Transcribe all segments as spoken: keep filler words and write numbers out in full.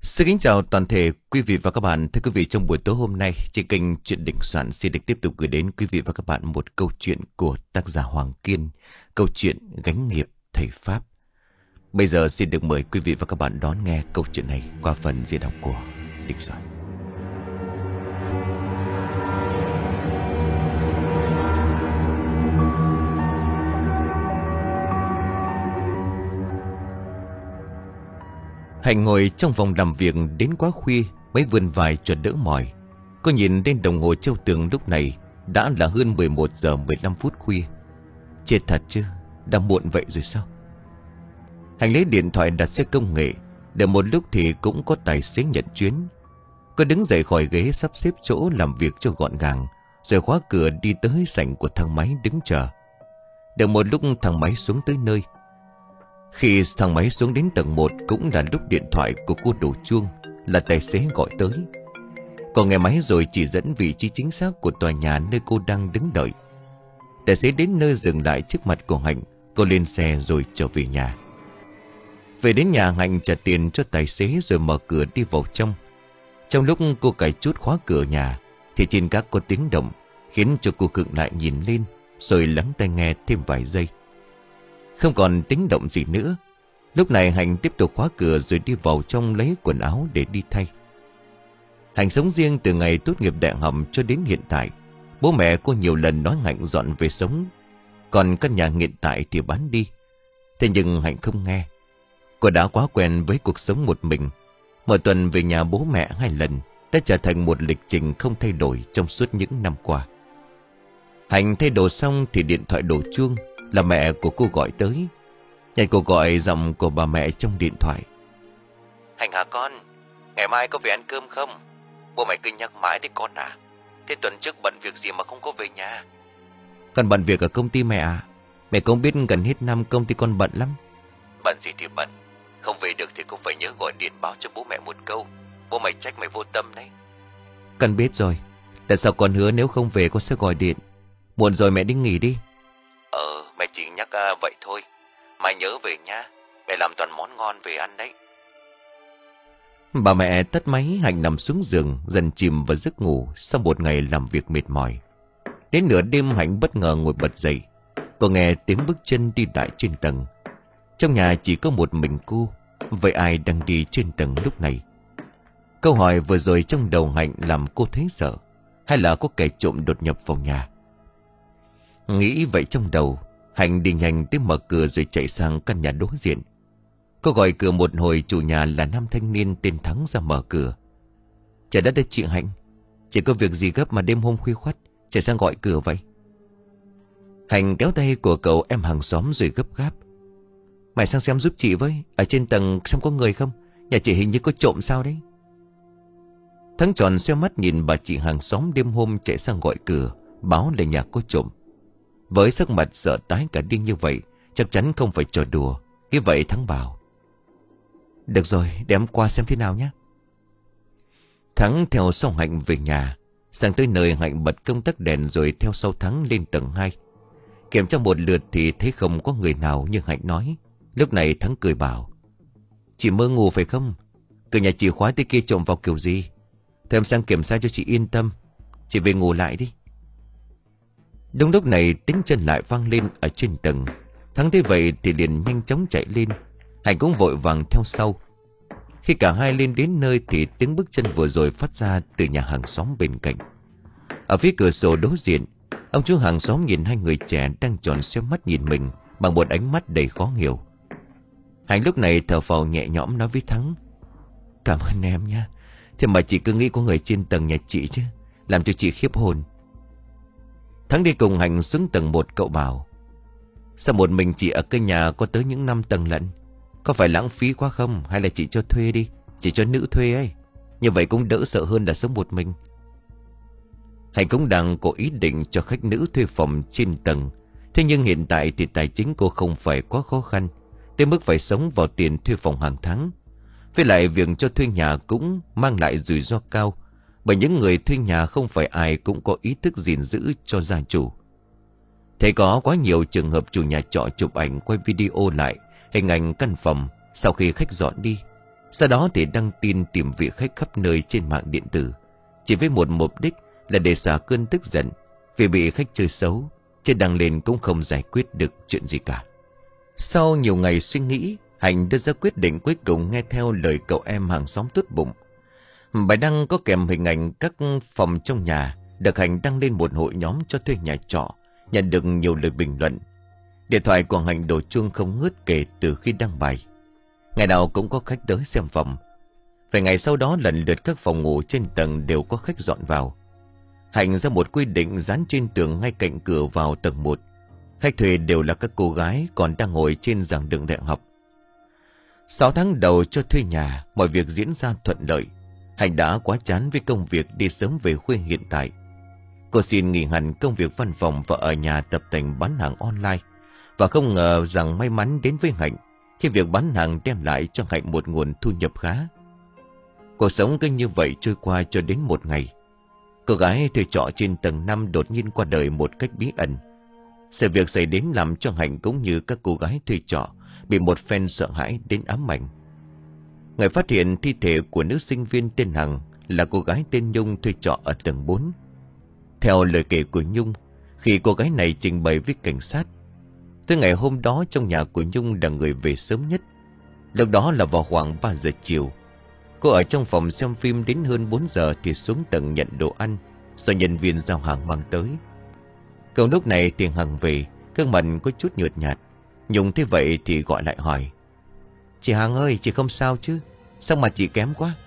Xin kính chào toàn thể quý vị và các bạn. Thưa quý vị, trong buổi tối hôm nay, trên kênh Chuyện Định Soạn xin được tiếp tục gửi đến quý vị và các bạn một câu chuyện của tác giả Hoàng Kiên, câu chuyện Gánh Nghiệp Thầy Pháp. Bây giờ xin được mời quý vị và các bạn đón nghe câu chuyện này qua phần diễn đọc của Định Soạn. Hạnh ngồi trong phòng làm việc đến quá khuya mới vươn vai cho đỡ mỏi. Cô nhìn lên đồng hồ treo tường, lúc này đã là hơn mười một giờ mười lăm phút khuya. Chết thật chứ, đã muộn vậy rồi sao? Hạnh lấy điện thoại đặt xe công nghệ. Đợi một lúc thì cũng có tài xế nhận chuyến. Cô đứng dậy khỏi ghế, sắp xếp chỗ làm việc cho gọn gàng, rồi khóa cửa đi tới sảnh của thang máy đứng chờ. Đợi một lúc thang máy xuống tới nơi. Khi thang máy xuống đến tầng một cũng là lúc điện thoại của cô đổ chuông, là tài xế gọi tới. Cô nghe máy rồi chỉ dẫn vị trí chính xác của tòa nhà nơi cô đang đứng đợi. Tài xế đến nơi dừng lại trước mặt của Hạnh. Cô lên xe rồi trở về nhà. Về đến nhà, Hạnh trả tiền cho tài xế rồi mở cửa đi vào trong. Trong lúc cô cài chốt khóa cửa nhà thì trên gác có tiếng động, khiến cho cô khựng lại nhìn lên, rồi lắng tai nghe thêm vài giây. Không còn tiếng động gì nữa. Lúc này Hạnh tiếp tục khóa cửa rồi đi vào trong lấy quần áo để đi thay. Hạnh sống riêng từ ngày tốt nghiệp đại học cho đến hiện tại. Bố mẹ cô nhiều lần nói Hạnh dọn về sống, còn căn nhà hiện tại thì bán đi. Thế nhưng Hạnh không nghe. Cô đã quá quen với cuộc sống một mình. Mỗi tuần về nhà bố mẹ hai lần đã trở thành một lịch trình không thay đổi trong suốt những năm qua. Hạnh thay đồ xong thì điện thoại đổ chuông. Là mẹ của cô gọi tới. Nhận cuộc gọi, giọng của bà mẹ trong điện thoại: Hạnh hả con, ngày mai có về ăn cơm không? Bố mày cứ nhắc mãi đấy con à. Thế tuần trước bận việc gì mà không có về nhà? Con bận việc ở công ty mẹ à. Mẹ cũng biết gần hết năm công ty con bận lắm. Bận gì thì bận, không về được thì cũng phải nhớ gọi điện báo cho bố mẹ một câu. Bố mày trách mày vô tâm đấy. Con biết rồi. Tại sao con hứa nếu không về con sẽ gọi điện. Muộn rồi, mẹ đi nghỉ đi. Ờ, mẹ chỉ nhắc à, vậy thôi. Mai nhớ về nha. Mẹ làm toàn món ngon về ăn đấy. Bà mẹ tắt máy. Hạnh nằm xuống giường, dần chìm vào giấc ngủ sau một ngày làm việc mệt mỏi. Đến nửa đêm, Hạnh bất ngờ ngồi bật dậy. Cô nghe tiếng bước chân đi lại trên tầng. Trong nhà chỉ có một mình cô. Vậy ai đang đi trên tầng lúc này? Câu hỏi vừa rồi trong đầu Hạnh làm cô thấy sợ. Hay là có kẻ trộm đột nhập vào nhà? Nghĩ vậy trong đầu, Hạnh đi nhanh tới mở cửa rồi chạy sang căn nhà đối diện. Cô gọi cửa một hồi, chủ nhà là nam thanh niên tên Thắng ra mở cửa. Trời đất ơi chị Hạnh, chị có việc gì gấp mà đêm hôm khuya khoắt chạy sang gọi cửa vậy? Hạnh kéo tay của cậu em hàng xóm rồi gấp gáp: Mày sang xem giúp chị với, ở trên tầng xem có người không, nhà chị hình như có trộm sao đấy. Thắng tròn xoe mắt nhìn bà chị hàng xóm đêm hôm chạy sang gọi cửa, báo là nhà có trộm. Với sắc mặt sợ tái cả đi như vậy, chắc chắn không phải trò đùa. Cái vậy Thắng bảo: Được rồi, để em qua xem thế nào nhé. Thắng theo sau Hạnh về nhà. Sang tới nơi, Hạnh bật công tắc đèn rồi theo sau Thắng lên tầng hai. Kiểm tra một lượt thì thấy không có người nào như Hạnh nói. Lúc này Thắng cười bảo: Chị mơ ngủ phải không? Cửa nhà chị khóa tới kia trộm vào kiểu gì? Thôi em sang kiểm tra cho chị yên tâm. Chị về ngủ lại đi. Đúng lúc này tiếng chân lại vang lên ở trên tầng. Thắng thấy vậy thì liền nhanh chóng chạy lên. Hạnh cũng vội vàng theo sau. Khi cả hai lên đến nơi thì tiếng bước chân vừa rồi phát ra từ nhà hàng xóm bên cạnh. Ở phía cửa sổ đối diện, ông chú hàng xóm nhìn hai người trẻ đang tròn xoe mắt nhìn mình bằng một ánh mắt đầy khó hiểu. Hạnh lúc này thở phào nhẹ nhõm nói với Thắng: Cảm ơn em nha. Thế mà chị cứ nghĩ có người trên tầng nhà chị chứ, làm cho chị khiếp hồn. Thắng đi cùng Hạnh xuống tầng một. Cậu bảo: Sao một mình chị ở căn nhà có tới những năm tầng lận? Có phải lãng phí quá không? Hay là chị cho thuê đi, chị cho nữ thuê ấy. Như vậy cũng đỡ sợ hơn là sống một mình. Hạnh cũng đang có ý định cho khách nữ thuê phòng trên tầng. Thế nhưng hiện tại thì tài chính cô không phải quá khó khăn, tới mức phải sống vào tiền thuê phòng hàng tháng. Với lại việc cho thuê nhà cũng mang lại rủi ro cao, bởi những người thuê nhà không phải ai cũng có ý thức gìn giữ cho gia chủ. Thấy có quá nhiều trường hợp chủ nhà trọ chụp ảnh quay video lại hình ảnh căn phòng sau khi khách dọn đi. Sau đó thì đăng tin tìm vị khách khắp nơi trên mạng điện tử, chỉ với một mục đích là để xả cơn tức giận vì bị khách chơi xấu, chứ đăng lên cũng không giải quyết được chuyện gì cả. Sau nhiều ngày suy nghĩ, Hạnh đưa ra quyết định cuối cùng nghe theo lời cậu em hàng xóm tốt bụng. Bài đăng có kèm hình ảnh các phòng trong nhà được Hạnh đăng lên một hội nhóm cho thuê nhà trọ, nhận được nhiều lời bình luận. Điện thoại của Hạnh đổ chuông không ngớt kể từ khi đăng bài. Ngày nào cũng có khách tới xem phòng. Vài ngày sau đó lần lượt các phòng ngủ trên tầng đều có khách dọn vào. Hạnh ra một quy định dán trên tường ngay cạnh cửa vào tầng một. Khách thuê đều là các cô gái còn đang ngồi trên giảng đường đại học. Sáu tháng đầu cho thuê nhà, mọi việc diễn ra thuận lợi. Hạnh đã quá chán với công việc đi sớm về khuya hiện tại. Cô xin nghỉ hẳn công việc văn phòng và ở nhà tập tành bán hàng online. Và không ngờ rằng may mắn đến với Hạnh khi việc bán hàng đem lại cho Hạnh một nguồn thu nhập khá. Cuộc sống cứ như vậy trôi qua cho đến một ngày. Cô gái thuê trọ trên tầng năm đột nhiên qua đời một cách bí ẩn. Sự việc xảy đến làm cho Hạnh cũng như các cô gái thuê trọ bị một phen sợ hãi đến ám ảnh. Người phát hiện thi thể của nữ sinh viên tên Hằng là cô gái tên Nhung thuê trọ ở tầng bốn. Theo lời kể của Nhung, khi cô gái này trình bày với cảnh sát, tới ngày hôm đó trong nhà của Nhung là người về sớm nhất. Lúc đó là vào khoảng ba giờ chiều. Cô ở trong phòng xem phim đến hơn bốn giờ thì xuống tầng nhận đồ ăn do nhân viên giao hàng mang tới. Cậu lúc này thì Hằng về, gương mặt có chút nhợt nhạt. Nhung thế vậy thì gọi lại hỏi: "Chị Hằng ơi, chị không sao chứ? Sao mặt chị kém quá?"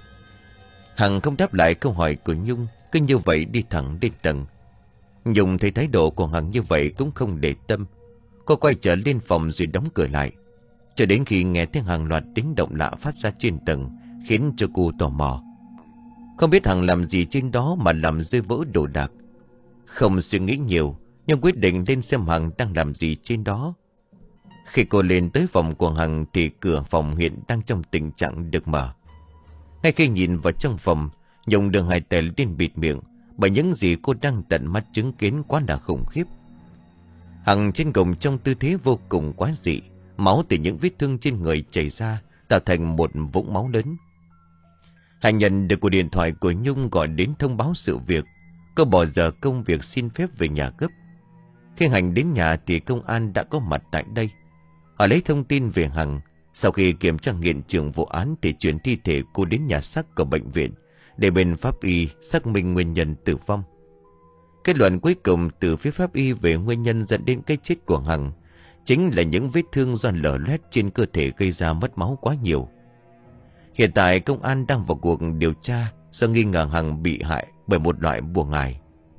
Hằng không đáp lại câu hỏi của Nhung, cứ như vậy đi thẳng lên tầng. Nhung thấy thái độ của Hằng như vậy cũng không để tâm. Cô quay trở lên phòng rồi đóng cửa lại, cho đến khi nghe tiếng hàng loạt tiếng động lạ phát ra trên tầng, khiến cho cô tò mò. Không biết Hằng làm gì trên đó mà làm rơi vỡ đồ đạc. Không suy nghĩ nhiều, nhưng quyết định lên xem Hằng đang làm gì trên đó. Khi cô lên tới phòng của Hằng thì cửa phòng hiện đang trong tình trạng được mở. Ngay khi nhìn vào trong phòng, Nhung đưa hai tay lên bịt miệng, bởi những gì cô đang tận mắt chứng kiến quá là khủng khiếp. Hằng trên gồng trong tư thế vô cùng quái dị, máu từ những vết thương trên người chảy ra tạo thành một vũng máu lớn. Hạnh nhận được cuộc điện thoại của Nhung gọi đến thông báo sự việc. Cô bỏ giờ công việc xin phép về nhà gấp. Khi Hạnh đến nhà thì công an đã có mặt tại đây. Họ lấy thông tin về Hằng. Sau khi kiểm tra hiện trường vụ án thì chuyển thi thể cô đến nhà xác của bệnh viện để bên pháp y xác minh nguyên nhân tử vong. Kết luận cuối cùng từ phía pháp y về nguyên nhân dẫn đến cái chết của Hằng chính là những vết thương do lở loét trên cơ thể gây ra mất máu quá nhiều. Hiện tại công an đang vào cuộc điều tra do nghi ngờ Hằng bị hại bởi một loại bùa ngải.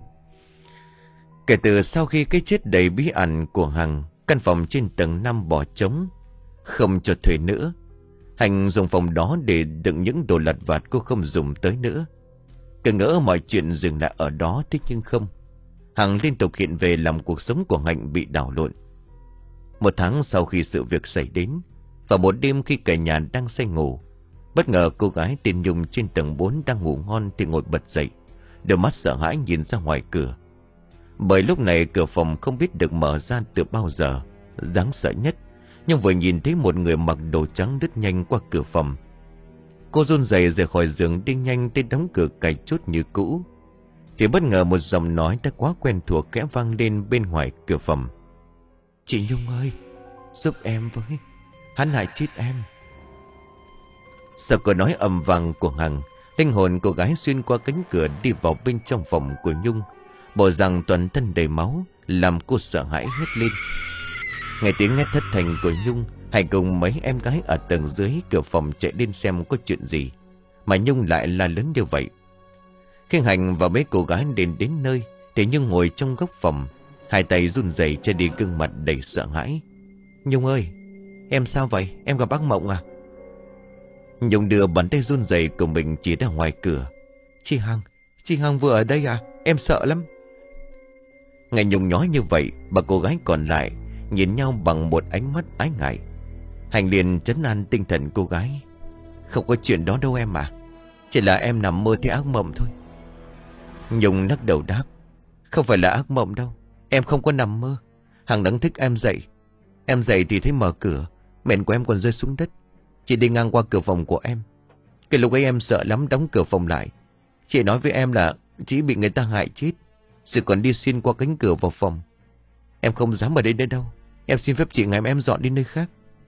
Kể từ sau khi cái chết đầy bí ẩn của Hằng, căn phòng trên tầng năm bỏ trống, không cho thuê nữa. Hạnh dùng phòng đó để đựng những đồ lặt vặt cô không dùng tới nữa. Cứ ngỡ mọi chuyện dừng lại ở đó, thế nhưng không. Hằng liên tục hiện về làm cuộc sống của Hạnh bị đảo lộn. Một tháng sau khi sự việc xảy đến, vào một đêm khi cả nhà đang say ngủ, bất ngờ cô gái tên Nhung trên tầng bốn đang ngủ ngon thì ngồi bật dậy, đôi mắt sợ hãi nhìn ra ngoài cửa. Bởi lúc này cửa phòng không biết được mở ra từ bao giờ. Đáng sợ nhất, nhưng vừa nhìn thấy một người mặc đồ trắng lướt nhanh qua cửa phòng. Cô run rẩy rời khỏi giường đi nhanh tới đóng cửa cài chốt như cũ. Thì bất ngờ một giọng nói đã quá quen thuộc khẽ vang lên bên ngoài cửa phòng: "Chị Nhung ơi, giúp em với, hắn hại chết em." Sau câu nói ầm vang của Hằng, linh hồn cô gái xuyên qua cánh cửa đi vào bên trong phòng của Nhung. Bộ rằng toàn thân đầy máu làm cô sợ hãi hét lên. Nghe tiếng hét thất thanh của Nhung, Hạnh cùng mấy em gái ở tầng dưới cửa phòng chạy lên xem có chuyện gì mà Nhung lại la lớn như vậy. Khi Hạnh và mấy cô gái đến đến nơi thì Nhung ngồi trong góc phòng, hai tay run rẩy che đi gương mặt đầy sợ hãi. "Nhung ơi, em sao vậy? Em gặp ác mộng à?" Nhung đưa bàn tay run rẩy của mình chỉ ra ngoài cửa. "Chị Hằng, chị Hằng vừa ở đây à? Em sợ lắm." Nghe Nhung nói như vậy, bà cô gái còn lại nhìn nhau bằng một ánh mắt ái ngại. Hạnh liền trấn an tinh thần cô gái: "Không có chuyện đó đâu em à, chỉ là em nằm mơ thấy ác mộng thôi." Nhung lắc đầu đáp: "Không phải là ác mộng đâu, em không có nằm mơ. Hằng đánh thức em dậy. Em dậy thì thấy mở cửa, mền của em còn rơi xuống đất. Chị đi ngang qua cửa phòng của em. Cái lúc ấy em sợ lắm, đóng cửa phòng lại. Chị nói với em là chị bị người ta hại chết, rồi còn đi xuyên qua cánh cửa vào phòng. Em không dám ở đây nữa đâu. Em xin phép chị ngày em dọn đi nơi khác.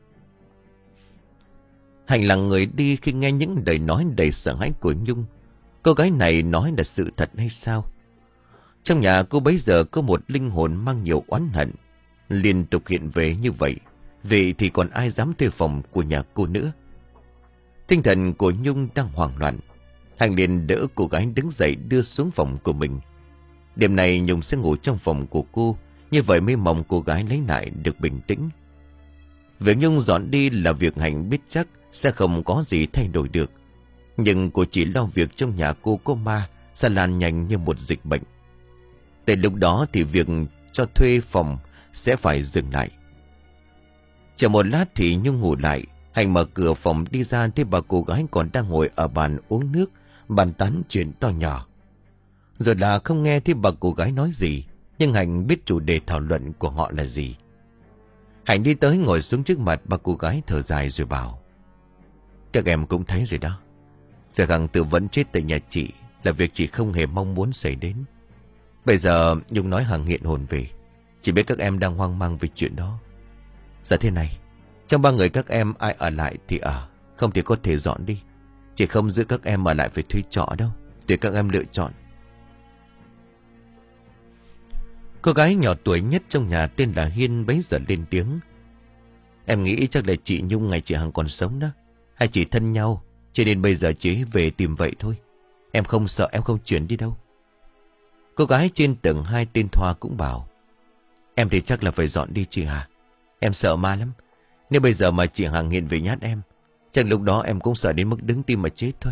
Hạnh là người đi khi nghe những lời nói đầy sợ hãi của Nhung. Cô gái này nói là sự thật hay sao? Trong nhà cô bấy giờ có một linh hồn mang nhiều oán hận liên tục hiện về như vậy. Vậy thì còn ai dám thuê phòng của nhà cô nữa? Tinh thần của Nhung đang hoảng loạn. Hạnh liền đỡ cô gái đứng dậy đưa xuống phòng của mình. Đêm nay Nhung sẽ ngủ trong phòng của cô, như vậy mới mong cô gái lấy lại được bình tĩnh. Việc Nhung dọn đi là việc Hạnh biết chắc sẽ không có gì thay đổi được. Nhưng cô chỉ lo việc trong nhà cô có ma sẽ lan nhanh như một dịch bệnh. Tới lúc đó thì việc cho thuê phòng sẽ phải dừng lại. Chờ một lát thì Nhung ngủ lại. Hạnh mở cửa phòng đi ra thấy bà cô gái còn đang ngồi ở bàn uống nước, bàn tán chuyện to nhỏ. Rồi là không nghe thấy bà cô gái nói gì, nhưng Hạnh biết chủ đề thảo luận của họ là gì. Hạnh đi tới ngồi xuống trước mặt bà cô gái, thở dài rồi bảo: Các em cũng thấy rồi đó. Việc Hằng tự vẫn chết tại nhà chị là việc chị không hề mong muốn xảy đến. Bây giờ Nhung nói Hằng hiện hồn về, chị biết các em đang hoang mang về chuyện đó. Giờ thế này, trong ba người các em ai ở lại thì ở, không thì có thể dọn đi. Chị không giữ các em ở lại phải thuê trọ đâu, tùy các em lựa chọn. Cô gái nhỏ tuổi nhất trong nhà tên là Hiên bấy giờ lên tiếng: Em nghĩ chắc là chị Nhung ngày chị Hằng còn sống đó. Hai chị thân nhau, cho nên bây giờ chị về tìm vậy thôi. Em không sợ, em không chuyển đi đâu. Cô gái trên tầng hai tên Thoa cũng bảo: Em thì chắc là phải dọn đi chị Hà. Em sợ ma lắm. Nếu bây giờ mà chị Hằng hiện về nhát em, chắc lúc đó em cũng sợ đến mức đứng tim mà chết thôi.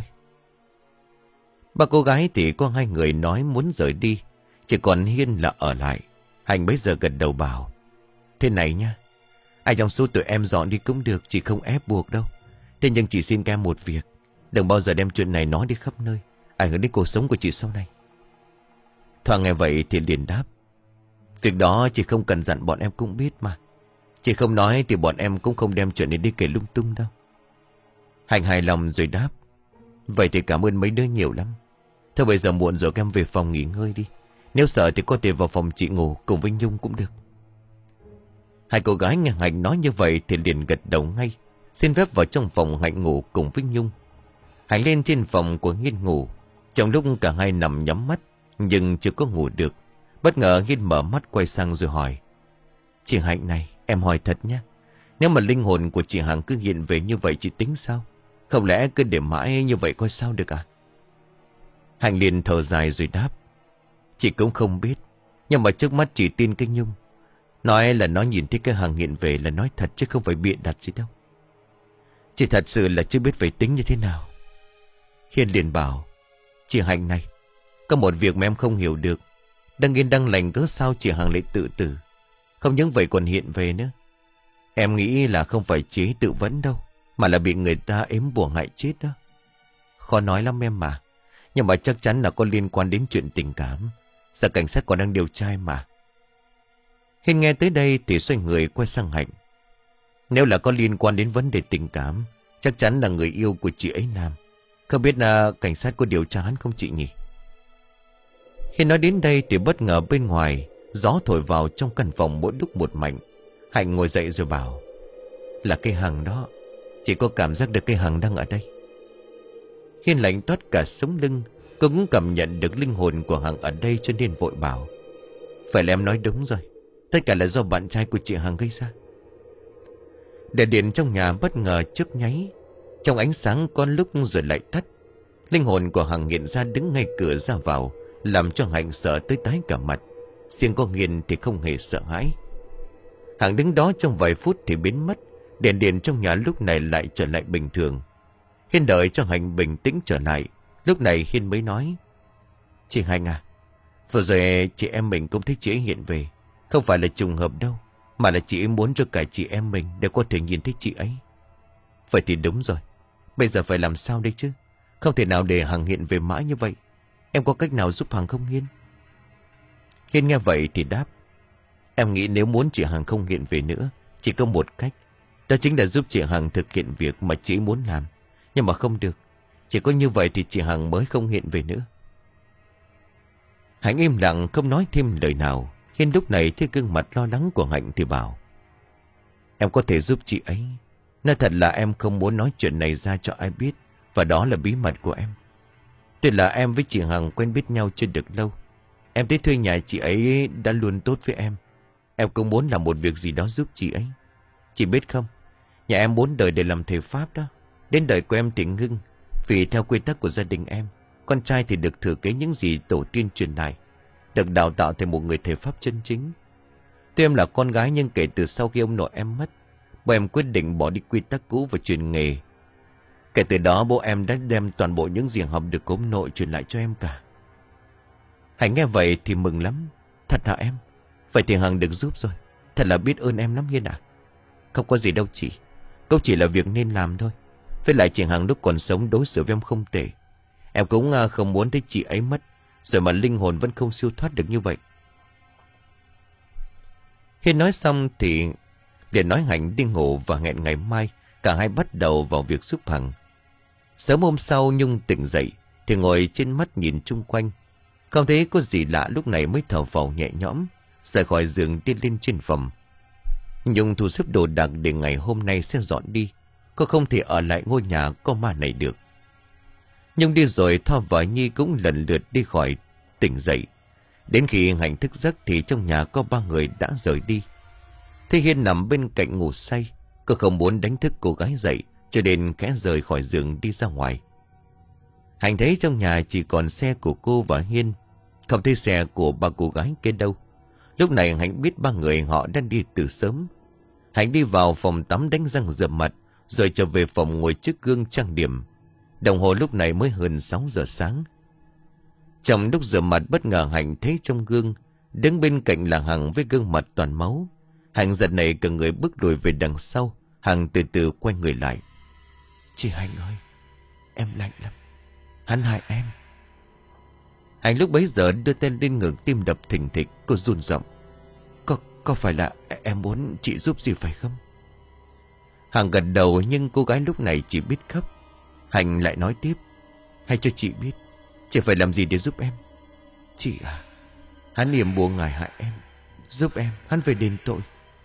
Ba cô gái thì có hai người nói muốn rời đi, chỉ còn Hiên là ở lại. Hạnh bấy giờ gật đầu bảo: Thế này nha, ai trong số tụi em dọn đi cũng được, chị không ép buộc đâu. Thế nhưng chị xin các em một việc, đừng bao giờ đem chuyện này nói đi khắp nơi, ảnh hưởng đến cuộc sống của chị sau này. Thoa nghe vậy thì liền đáp: Việc đó chị không cần dặn, bọn em cũng biết mà. Chị không nói thì bọn em cũng không đem chuyện này đi kể lung tung đâu. Hạnh hài lòng rồi đáp: Vậy thì cảm ơn mấy đứa nhiều lắm. Thôi bây giờ muộn rồi, các em về phòng nghỉ ngơi đi. Nếu sợ thì có thể vào phòng chị ngủ cùng với Nhung cũng được. Hai cô gái nghe Hạnh nói như vậy thì liền gật đầu ngay, xin phép vào trong phòng Hạnh ngủ cùng với Nhung. Hạnh lên trên phòng của Hiên ngủ. Trong lúc cả hai nằm nhắm mắt nhưng chưa có ngủ được, bất ngờ Hiên mở mắt quay sang rồi hỏi: Chị Hạnh này, em hỏi thật nhé, nếu mà linh hồn của chị Hằng cứ hiện về như vậy chị tính sao? Không lẽ cứ để mãi như vậy coi sao được à? Hạnh liền thở dài rồi đáp: Chị cũng không biết, nhưng mà trước mắt chị tin cái Nhung. Nói là nó nhìn thấy cái Hằng hiện về là nói thật chứ không phải bịa đặt gì đâu. Chị thật sự là chưa biết phải tính như thế nào. Hiên liền bảo: Chị Hạnh này, có một việc mà em không hiểu được. Đang yên đang lành cớ sao chị Hằng lại tự tử? Không những vậy còn hiện về nữa. Em nghĩ là không phải chế tự vẫn đâu, mà là bị người ta ếm bùa hại chết đó. Khó nói lắm em mà, nhưng mà chắc chắn là có liên quan đến chuyện tình cảm. Sợ cảnh sát còn đang điều tra mà. Hiên nghe tới đây thì xoay người quay sang Hạnh: Nếu là có liên quan đến vấn đề tình cảm, chắc chắn là người yêu của chị ấy làm. Không biết là cảnh sát có điều tra hắn không chị nhỉ? Hiên nói đến đây thì bất ngờ bên ngoài gió thổi vào trong căn phòng mỗi lúc một mạnh. Hạnh ngồi dậy rồi bảo: Là cây Hằng đó. Chị có cảm giác được cây Hằng đang ở đây. Hiên lạnh toát cả sống lưng. Cô cũng cảm nhận được linh hồn của Hằng ở đây, cho nên vội bảo: Phải là em nói đúng rồi, tất cả là do bạn trai của chị Hằng gây ra. Đèn điện trong nhà bất ngờ chớp nháy, trong ánh sáng có lúc rồi lại tắt. Linh hồn của Hằng hiện ra đứng ngay cửa ra vào, làm cho Hạnh sợ tới tái cả mặt. Riêng con Hiền thì không hề sợ hãi. Hằng đứng đó trong vài phút thì biến mất. Đèn điện trong nhà lúc này lại trở lại bình thường. Hiên đợi cho Hạnh bình tĩnh trở lại. Lúc này Hiên mới nói: Chị Hạnh à, vừa rồi chị em mình cũng thấy chị ấy hiện về. Không phải là trùng hợp đâu, mà là chị ấy muốn cho cả chị em mình đều có thể nhìn thấy chị ấy. Vậy thì đúng rồi. Bây giờ phải làm sao đây chứ? Không thể nào để Hằng hiện về mãi như vậy. Em có cách nào giúp Hằng không Hiên? Hiên nghe vậy thì đáp: Em nghĩ nếu muốn chị Hằng không hiện về nữa, chỉ có một cách. Đó chính là giúp chị Hằng thực hiện việc mà chị muốn làm. Nhưng mà không được. Chỉ có như vậy thì chị Hằng mới không hiện về nữa. Hạnh im lặng không nói thêm lời nào. Hiên lúc này thấy gương mặt lo lắng của Hạnh thì bảo: Em có thể giúp chị ấy. Nói thật là em không muốn nói chuyện này ra cho ai biết. Và đó là bí mật của em. Tuy là em với chị Hằng quen biết nhau chưa được lâu. Em thấy thuê nhà chị ấy đã luôn tốt với em. Em cũng muốn làm một việc gì đó giúp chị ấy. Chị biết không, nhà em bốn đời để làm thầy Pháp đó. Đến đời của em thì ngưng. Vì theo quy tắc của gia đình em, con trai thì được thừa kế những gì tổ tiên truyền lại, được đào tạo thành một người thầy Pháp chân chính. Tuy em là con gái nhưng kể từ sau khi ông nội em mất, bố em quyết định bỏ đi quy tắc cũ và truyền nghề. Kể từ đó bố em đã đem toàn bộ những gì học được của ông nội truyền lại cho em cả. Hạnh nghe vậy thì mừng lắm. Thật hả em? Vậy thì Hằng được giúp rồi. Thật là biết ơn em lắm Hiên ạ. Không có gì đâu chị. Câu chỉ là việc nên làm thôi. Với lại chị Hằng lúc còn sống đối xử với em không tệ. Em cũng không muốn thấy chị ấy mất, rồi mà linh hồn vẫn không siêu thoát được như vậy. Hiên nói xong thì liền nói Hạnh đi ngủ và hẹn ngày mai cả hai bắt đầu vào việc giúp Hằng. Sớm hôm sau Nhung tỉnh dậy thì ngồi trên mắt nhìn chung quanh. Không thấy có gì lạ, lúc này mới thở phào nhẹ nhõm, rời khỏi giường đi lên trên phòng. Nhung thu xếp đồ đạc để ngày hôm nay sẽ dọn đi. Cô không thể ở lại ngôi nhà có ma này được. Nhung đi rồi Thoa và Nhi cũng lần lượt đi khỏi tỉnh dậy. Đến khi Hạnh thức giấc thì trong nhà có ba người đã rời đi. Thế Hiên nằm bên cạnh ngủ say. Cô không muốn đánh thức cô gái dậy, cho nên khẽ rời khỏi giường đi ra ngoài. Hạnh thấy trong nhà chỉ còn xe của cô và Hiên, không thấy xe của ba cô gái kia đâu. Lúc này Hạnh biết ba người họ đã đi từ sớm. Hạnh đi vào phòng tắm đánh răng rửa mặt, rồi trở về phòng ngồi trước gương trang điểm. Đồng hồ lúc này mới hơn sáu giờ sáng. Trong lúc rửa mặt bất ngờ Hạnh thấy trong gương, đứng bên cạnh là Hằng với gương mặt toàn máu. Hạnh giật nảy cả người bước lùi về đằng sau. Hằng từ từ quay người lại. Chị Hạnh ơi, em lạnh lắm. Hắn hại em. Hạnh lúc bấy giờ đưa tay lên ngực, tim đập thình thịch. Cô run giọng. Có, có phải là em muốn chị giúp gì phải không? Hằng gật đầu nhưng cô gái lúc này chỉ biết khóc. Hạnh lại nói tiếp. Hay cho chị biết, chị phải làm gì để giúp em? Chị à, hắn yểm bùa ngài hại em. Giúp em, hắn phải đền tội.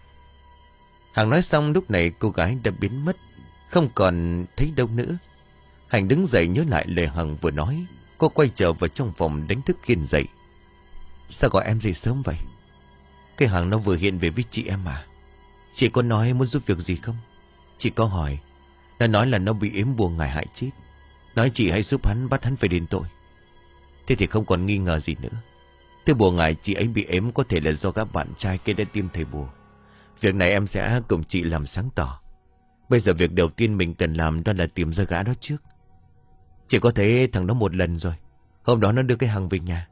Hằng nói xong lúc này cô gái đã biến mất, không còn thấy đâu nữa. Hạnh đứng dậy nhớ lại lời Hằng vừa nói. Cô quay trở vào trong phòng đánh thức Hiên dậy. Sao gọi em dậy sớm vậy? Cái Hằng nó vừa hiện về với chị em mà. Chị có nói muốn giúp việc gì không? Chị có hỏi. Nó nói là nó bị yếm bùa ngài hại chết. Nói chị hãy giúp hắn, bắt hắn phải đền tội. Thế thì không còn nghi ngờ gì nữa. Thứ bùa ngài chị ấy bị ếm có thể là do các bạn trai kia đã tiêm thầy bùa. Việc này em sẽ cùng chị làm sáng tỏ. Bây giờ việc đầu tiên mình cần làm đó là tìm ra gã đó trước. Chị có thấy thằng đó một lần rồi. Hôm đó nó đưa cái Hằng về nhà.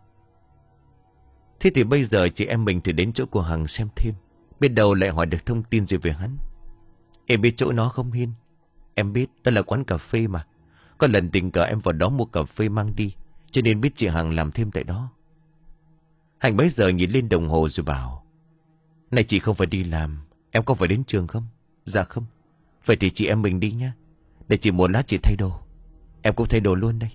Thế thì bây giờ chị em mình thử đến chỗ của Hằng xem thêm. Biết đâu lại hỏi được thông tin gì về hắn. Em biết chỗ nó không Hiên? Em biết, đó là quán cà phê mà. Có lần tình cờ em vào đó mua cà phê mang đi, cho nên biết chị Hằng làm thêm tại đó. Hạnh bấy giờ nhìn lên đồng hồ rồi bảo. Này chị không phải đi làm, em có phải đến trường không? Dạ không. Vậy thì chị em mình đi nhá. Để chị một lát chị thay đồ. Em cũng thay đồ luôn đây.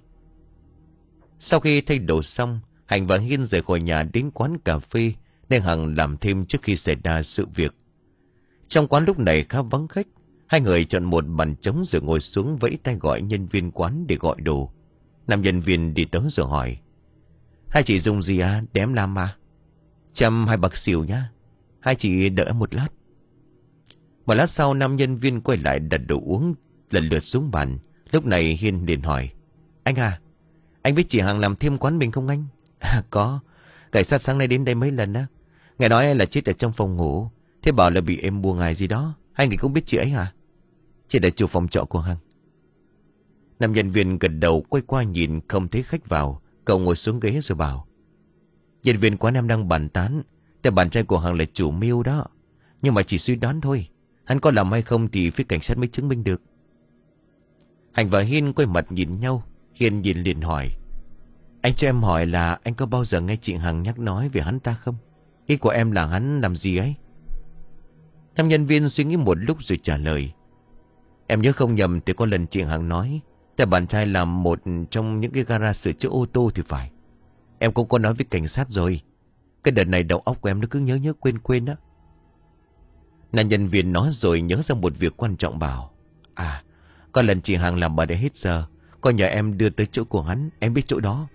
Sau khi thay đồ xong, Hạnh và Hiên rời khỏi nhà đến quán cà phê nên Hằng làm thêm trước khi xảy ra sự việc. Trong quán lúc này khá vắng khách. Hai người chọn một bàn trống rồi ngồi xuống vẫy tay gọi nhân viên quán để gọi đồ. Nam nhân viên đi tới rồi hỏi. Hai chị dùng gì à? Để em làm mà. Trăm hai bạc xỉu nhá. Hai chị đợi em một lát. Một lát sau nam nhân viên quay lại đặt đồ uống lần lượt xuống bàn. Lúc này Hiên liền hỏi. Anh à, anh biết chị Hằng làm thêm quán mình không anh? À, có. Cảnh sát sáng nay đến đây mấy lần á. Nghe nói là chết ở trong phòng ngủ. Thế bảo là bị em bùa ngài gì đó. Hai người cũng biết chị ấy hả? Chị là chủ phòng trọ của Hằng. Nam nhân viên gật đầu quay qua nhìn không thấy khách vào. Cậu ngồi xuống ghế rồi bảo. Nhân viên quán em đang bàn tán.แต่bạn trai của Hằng là chủ mưu đó. Nhưng mà chỉ suy đoán thôi. Hắn có làm hay không thì phía cảnh sát mới chứng minh được. Hạnh và Hiên quay mặt nhìn nhau. Hiên nhìn liền hỏi. Anh cho em hỏi là anh có bao giờ nghe chị Hằng nhắc nói về hắn ta không? Ý của em là hắn làm gì ấy? Nam nhân viên suy nghĩ một lúc rồi trả lời. Em nhớ không nhầm thì có lần chị Hằng nói tại bạn trai làm một trong những cái gara sửa chữa ô tô thì phải. Em cũng có nói với cảnh sát rồi. Cái đợt này đầu óc của em nó cứ nhớ nhớ quên quên đó. Nam nhân viên nói rồi nhớ ra một việc quan trọng bảo. À, có lần chị Hằng làm bà để hết giờ, có nhờ em đưa tới chỗ của hắn. Em biết chỗ đó.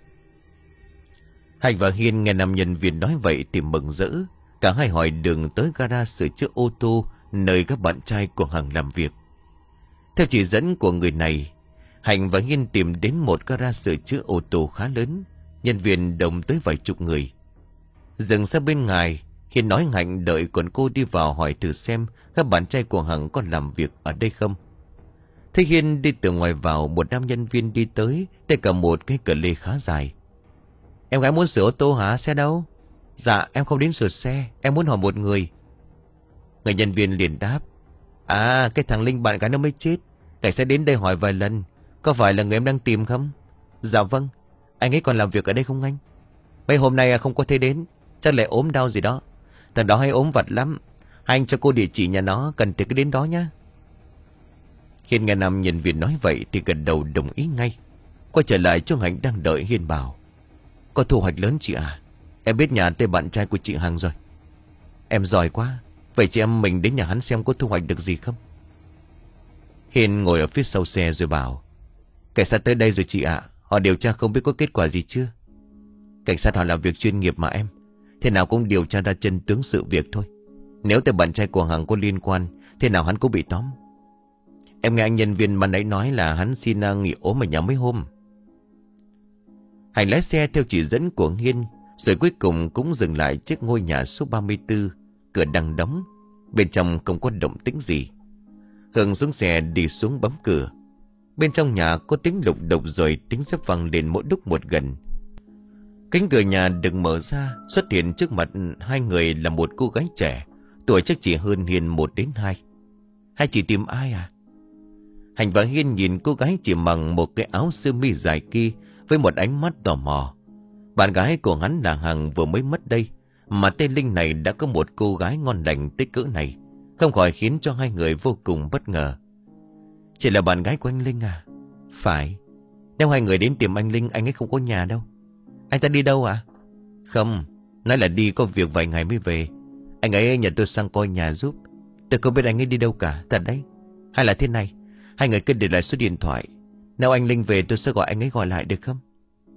Hạnh và Hiên nghe nam nhân viên nói vậy thì mừng rỡ. Cả hai hỏi đường tới gara sửa chữa ô tô nơi các bạn trai của Hằng làm việc. Theo chỉ dẫn của người này, Hạnh và Hiên tìm đến một gara sửa chữa ô tô khá lớn. Nhân viên đồng tới vài chục người. Dừng ra bên ngoài, Hiên nói Hạnh đợi còn cô đi vào hỏi thử xem các bạn trai của Hằng có làm việc ở đây không. Thấy Hiên đi từ ngoài vào, một nam nhân viên đi tới, tay cầm một cái cờ lê khá dài. Em gái muốn sửa ô tô hả? Xe đâu? Dạ em không đến sửa xe, em muốn hỏi một người. Người nhân viên liền đáp. À, cái thằng Linh bạn gái nó mới chết, cảnh sẽ đến đây hỏi vài lần. Có phải là người em đang tìm không? Dạ vâng. Anh ấy còn làm việc ở đây không anh? Mấy hôm nay không có thấy đến, chắc lại ốm đau gì đó. Thằng đó hay ốm vặt lắm. Anh cho cô địa chỉ nhà nó, cần thì cứ đến đó nhá. Hiên nghe nam nhân viên nói vậy thì gật đầu đồng ý ngay. Quay trở lại chỗ Hạnh đang đợi, Hiên bảo. Có thu hoạch lớn chị à? Em biết nhà tên bạn trai của chị Hằng rồi. Em giỏi quá. Vậy chị em mình đến nhà hắn xem có thu hoạch được gì không? Hiên ngồi ở phía sau xe rồi bảo. Cảnh sát tới đây rồi chị ạ. Họ điều tra không biết có kết quả gì chưa? Cảnh sát họ làm việc chuyên nghiệp mà em. Thế nào cũng điều tra ra chân tướng sự việc thôi. Nếu tên bạn trai của Hằng có liên quan, thế nào hắn cũng bị tóm. Em nghe anh nhân viên ban nãy nói là hắn xin nghỉ ốm ở nhà mấy hôm. Hành lái xe theo chỉ dẫn của Hiên, rồi cuối cùng cũng dừng lại trước ngôi nhà số ba mươi tư. Cửa đang đóng, bên trong không có động tĩnh gì. Hương xuống xe đi xuống bấm cửa. Bên trong nhà có tiếng lục đục rồi tiếng dép vang lên mỗi lúc một gần. Cánh cửa nhà được mở ra, xuất hiện trước mặt hai người là một cô gái trẻ, tuổi chắc chỉ hơn Hiên một đến hai. Hai chị tìm ai à? Hành và Hiên nhìn cô gái chỉ mặc một cái áo sơ mi dài kia với một ánh mắt tò mò. Bạn gái của hắn là Hằng vừa mới mất đây, mà tên Linh này đã có một cô gái ngon lành tới cỡ này, không khỏi khiến cho hai người vô cùng bất ngờ. Chỉ là bạn gái của anh Linh à? Phải. Nếu hai người đến tìm anh Linh, anh ấy không có nhà đâu. Anh ta đi đâu à? Không, nói là đi có việc vài ngày mới về. Anh ấy nhờ tôi sang coi nhà giúp. Tôi không biết anh ấy đi đâu cả, thật đấy. Hay là thế này, hai người cứ để lại số điện thoại. Nếu anh Linh về tôi sẽ gọi anh ấy gọi lại được không?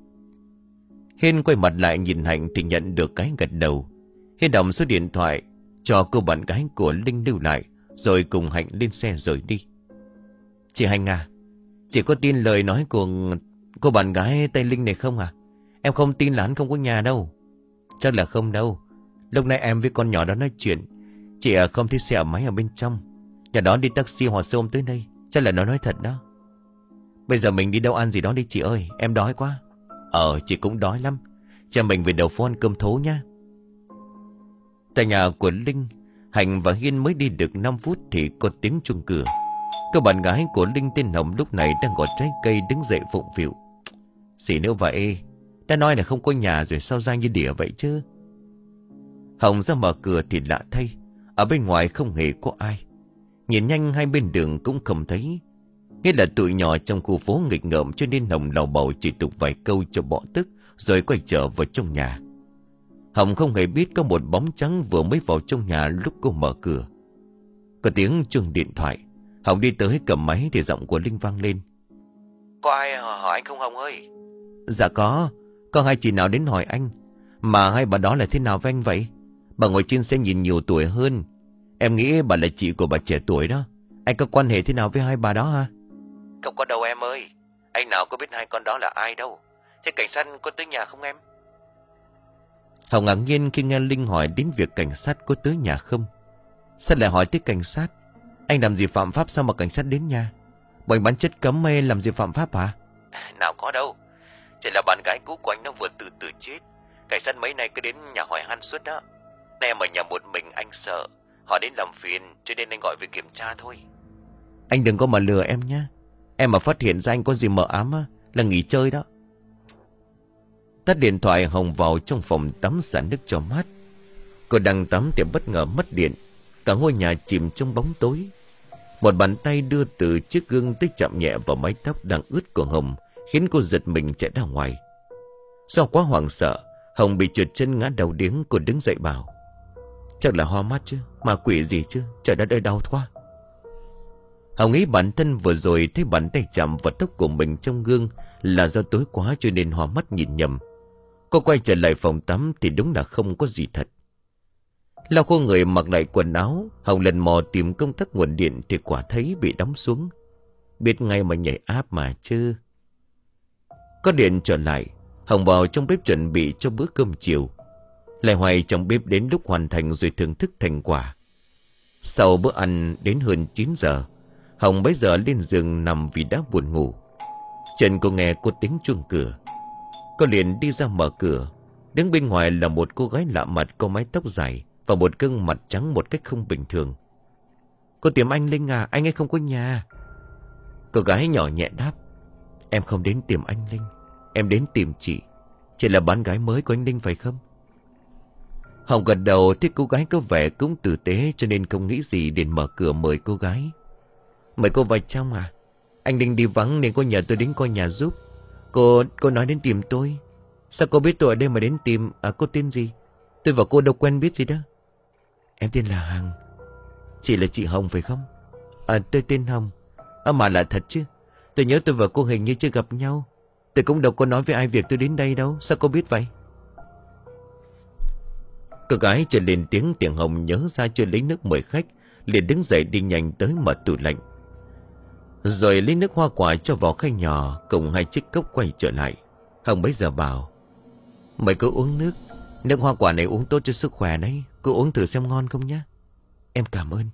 Hiên quay mặt lại nhìn Hạnh thì nhận được cái gật đầu. Hiên đọc số điện thoại cho cô bạn gái của Linh lưu lại, rồi cùng Hạnh lên xe rời đi. Chị Hạnh à, chị có tin lời nói của cô bạn gái Tây Linh này không à? Em không tin là hắn không có nhà đâu. Chắc là không đâu. Lúc nãy em với con nhỏ đó nói chuyện, chị à không thấy xe máy ở bên trong. Nhà đó đi taxi hoặc xe ôm tới đây. Chắc là nó nói thật đó. Bây giờ mình đi đâu ăn gì đó đi chị ơi, em đói quá. Ờ, chị cũng đói lắm. Cho mình về đầu phố ăn cơm thố nha. Tại nhà của Linh, Hạnh và Hiên mới đi được năm phút thì có tiếng chuông cửa. Cô bạn gái của Linh tên Hồng lúc này đang gọt trái cây đứng dậy phụng phịu. Gì nữa vậy? Đã nói là không có nhà rồi sao ra như đỉa vậy chứ? Hồng ra mở cửa thì lạ thay, ở bên ngoài không hề có ai. Nhìn nhanh hai bên đường cũng không thấy. Nghĩa là tụi nhỏ trong khu phố nghịch ngợm, cho nên Hồng lầu bầu chỉ tục vài câu cho bỏ tức, rồi quay trở vào trong nhà. Hồng không hề biết có một bóng trắng vừa mới vào trong nhà lúc cô mở cửa. Có tiếng chuông điện thoại. Hồng đi tới cầm máy thì giọng của Linh vang lên. Có ai hỏi anh không Hồng ơi? Dạ có. Có hai chị nào đến hỏi anh. Mà hai bà đó là thế nào với anh vậy? Bà ngồi trên xe nhìn nhiều tuổi hơn. Em nghĩ bà là chị của bà trẻ tuổi đó. Anh có quan hệ thế nào với hai bà đó hả? Không có đâu em ơi. Anh nào có biết hai con đó là ai đâu. Thế cảnh sát có tới nhà không em? Hồng ngạc nhiên khi nghe Linh hỏi đến việc cảnh sát có tới nhà không. Sao lại hỏi tới cảnh sát? Anh làm gì phạm pháp sao mà cảnh sát đến nhà? Bọn bán chất cấm mê làm gì phạm pháp hả? Nào có đâu. Chỉ là bạn gái cũ của anh nó vừa tự tử chết. Cảnh sát mấy nay cứ đến nhà hỏi han suốt đó. Nay em ở nhà một mình anh sợ họ đến làm phiền, cho nên anh gọi về kiểm tra thôi. Anh đừng có mà lừa em nhé. Em mà phát hiện ra anh có gì mờ ám á, là nghỉ chơi đó. Tắt điện thoại, Hồng vào trong phòng tắm xả nước cho mát. Cô đang tắm thì bất ngờ mất điện. Cả ngôi nhà chìm trong bóng tối. Một bàn tay đưa từ chiếc gương tới chạm nhẹ vào mái tóc đang ướt của Hồng, khiến cô giật mình chạy ra ngoài. Do quá hoảng sợ, Hồng bị trượt chân ngã đầu điếng. Cô đứng dậy bảo: chắc là hoa mắt chứ, ma quỷ gì chứ, trời đất ơi đau quá. Hồng nghĩ bản thân vừa rồi thấy bàn tay chạm vào tóc của mình trong gương là do tối quá cho nên hoa mắt nhìn nhầm. Cô quay trở lại phòng tắm thì đúng là không có gì thật. Lau khô người mặc lại quần áo, Hồng lần mò tìm công tắc nguồn điện thì quả thấy bị đóng xuống. Biết ngay mà nhảy áp mà chứ. Có điện trở lại, Hồng vào trong bếp chuẩn bị cho bữa cơm chiều. Lại hoài trong bếp đến lúc hoàn thành rồi thưởng thức thành quả. Sau bữa ăn đến hơn chín giờ, Hồng bấy giờ lên giường nằm vì đã buồn ngủ. Trần cô nghe có tiếng chuông cửa. Cô liền đi ra mở cửa. Đứng bên ngoài là một cô gái lạ mặt có mái tóc dài và một gương mặt trắng một cách không bình thường. Cô tìm anh Linh à, anh ấy không có nhà. Cô gái nhỏ nhẹ đáp: em không đến tìm anh Linh, em đến tìm chị. Chị là bạn gái mới của anh Linh phải không? Hồng gật đầu. Thấy cô gái có vẻ cũng tử tế cho nên không nghĩ gì để mở cửa mời cô gái. Mời cô vào trong à? Anh Linh đi vắng nên cô nhờ tôi đến coi nhà giúp. Cô cô nói đến tìm tôi. Sao cô biết tôi ở đây mà đến tìm? À, cô tên gì? Tôi và cô đâu quen biết gì đó. Em tên là Hằng. Chị là chị Hồng phải không? À, tôi tên Hồng. À, mà là thật chứ. Tôi nhớ tôi và cô hình như chưa gặp nhau. Tôi cũng đâu có nói với ai việc tôi đến đây đâu. Sao cô biết vậy? Cô gái trở lên tiếng. Tiếng Hồng nhớ ra chưa lấy nước mời khách, liền đứng dậy đi nhanh tới mở tủ lạnh, rồi lấy nước hoa quả cho vào khay nhỏ cùng hai chiếc cốc quay trở lại. Hồng bấy giờ bảo: mời cô uống nước. Nước hoa quả này uống tốt cho sức khỏe đấy. Cô uống thử xem ngon không nhé. Em cảm ơn.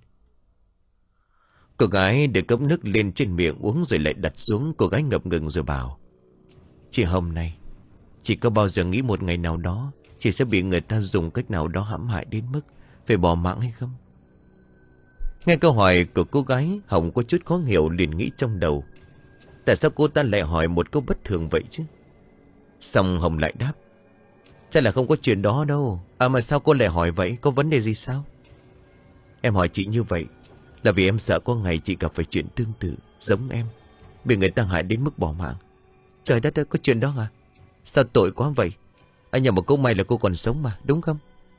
Cô gái để cốc nước lên trên miệng uống rồi lại đặt xuống. Cô gái ngập ngừng rồi bảo: chị Hồng này, chị có bao giờ nghĩ một ngày nào đó chị sẽ bị người ta dùng cách nào đó hãm hại đến mức phải bỏ mạng hay không? Nghe câu hỏi của cô gái, Hồng có chút khó hiểu, liền nghĩ trong đầu: tại sao cô ta lại hỏi một câu bất thường vậy chứ? Xong Hồng lại đáp: chắc là không có chuyện đó đâu. À mà sao cô lại hỏi vậy? Có vấn đề gì sao? Em hỏi chị như vậy là vì em sợ có ngày chị gặp phải chuyện tương tự giống em, bị người ta hại đến mức bỏ mạng. Trời đất ơi, có chuyện đó à? Sao tội quá vậy? Anh nhờ một câu may là cô còn sống mà, đúng không?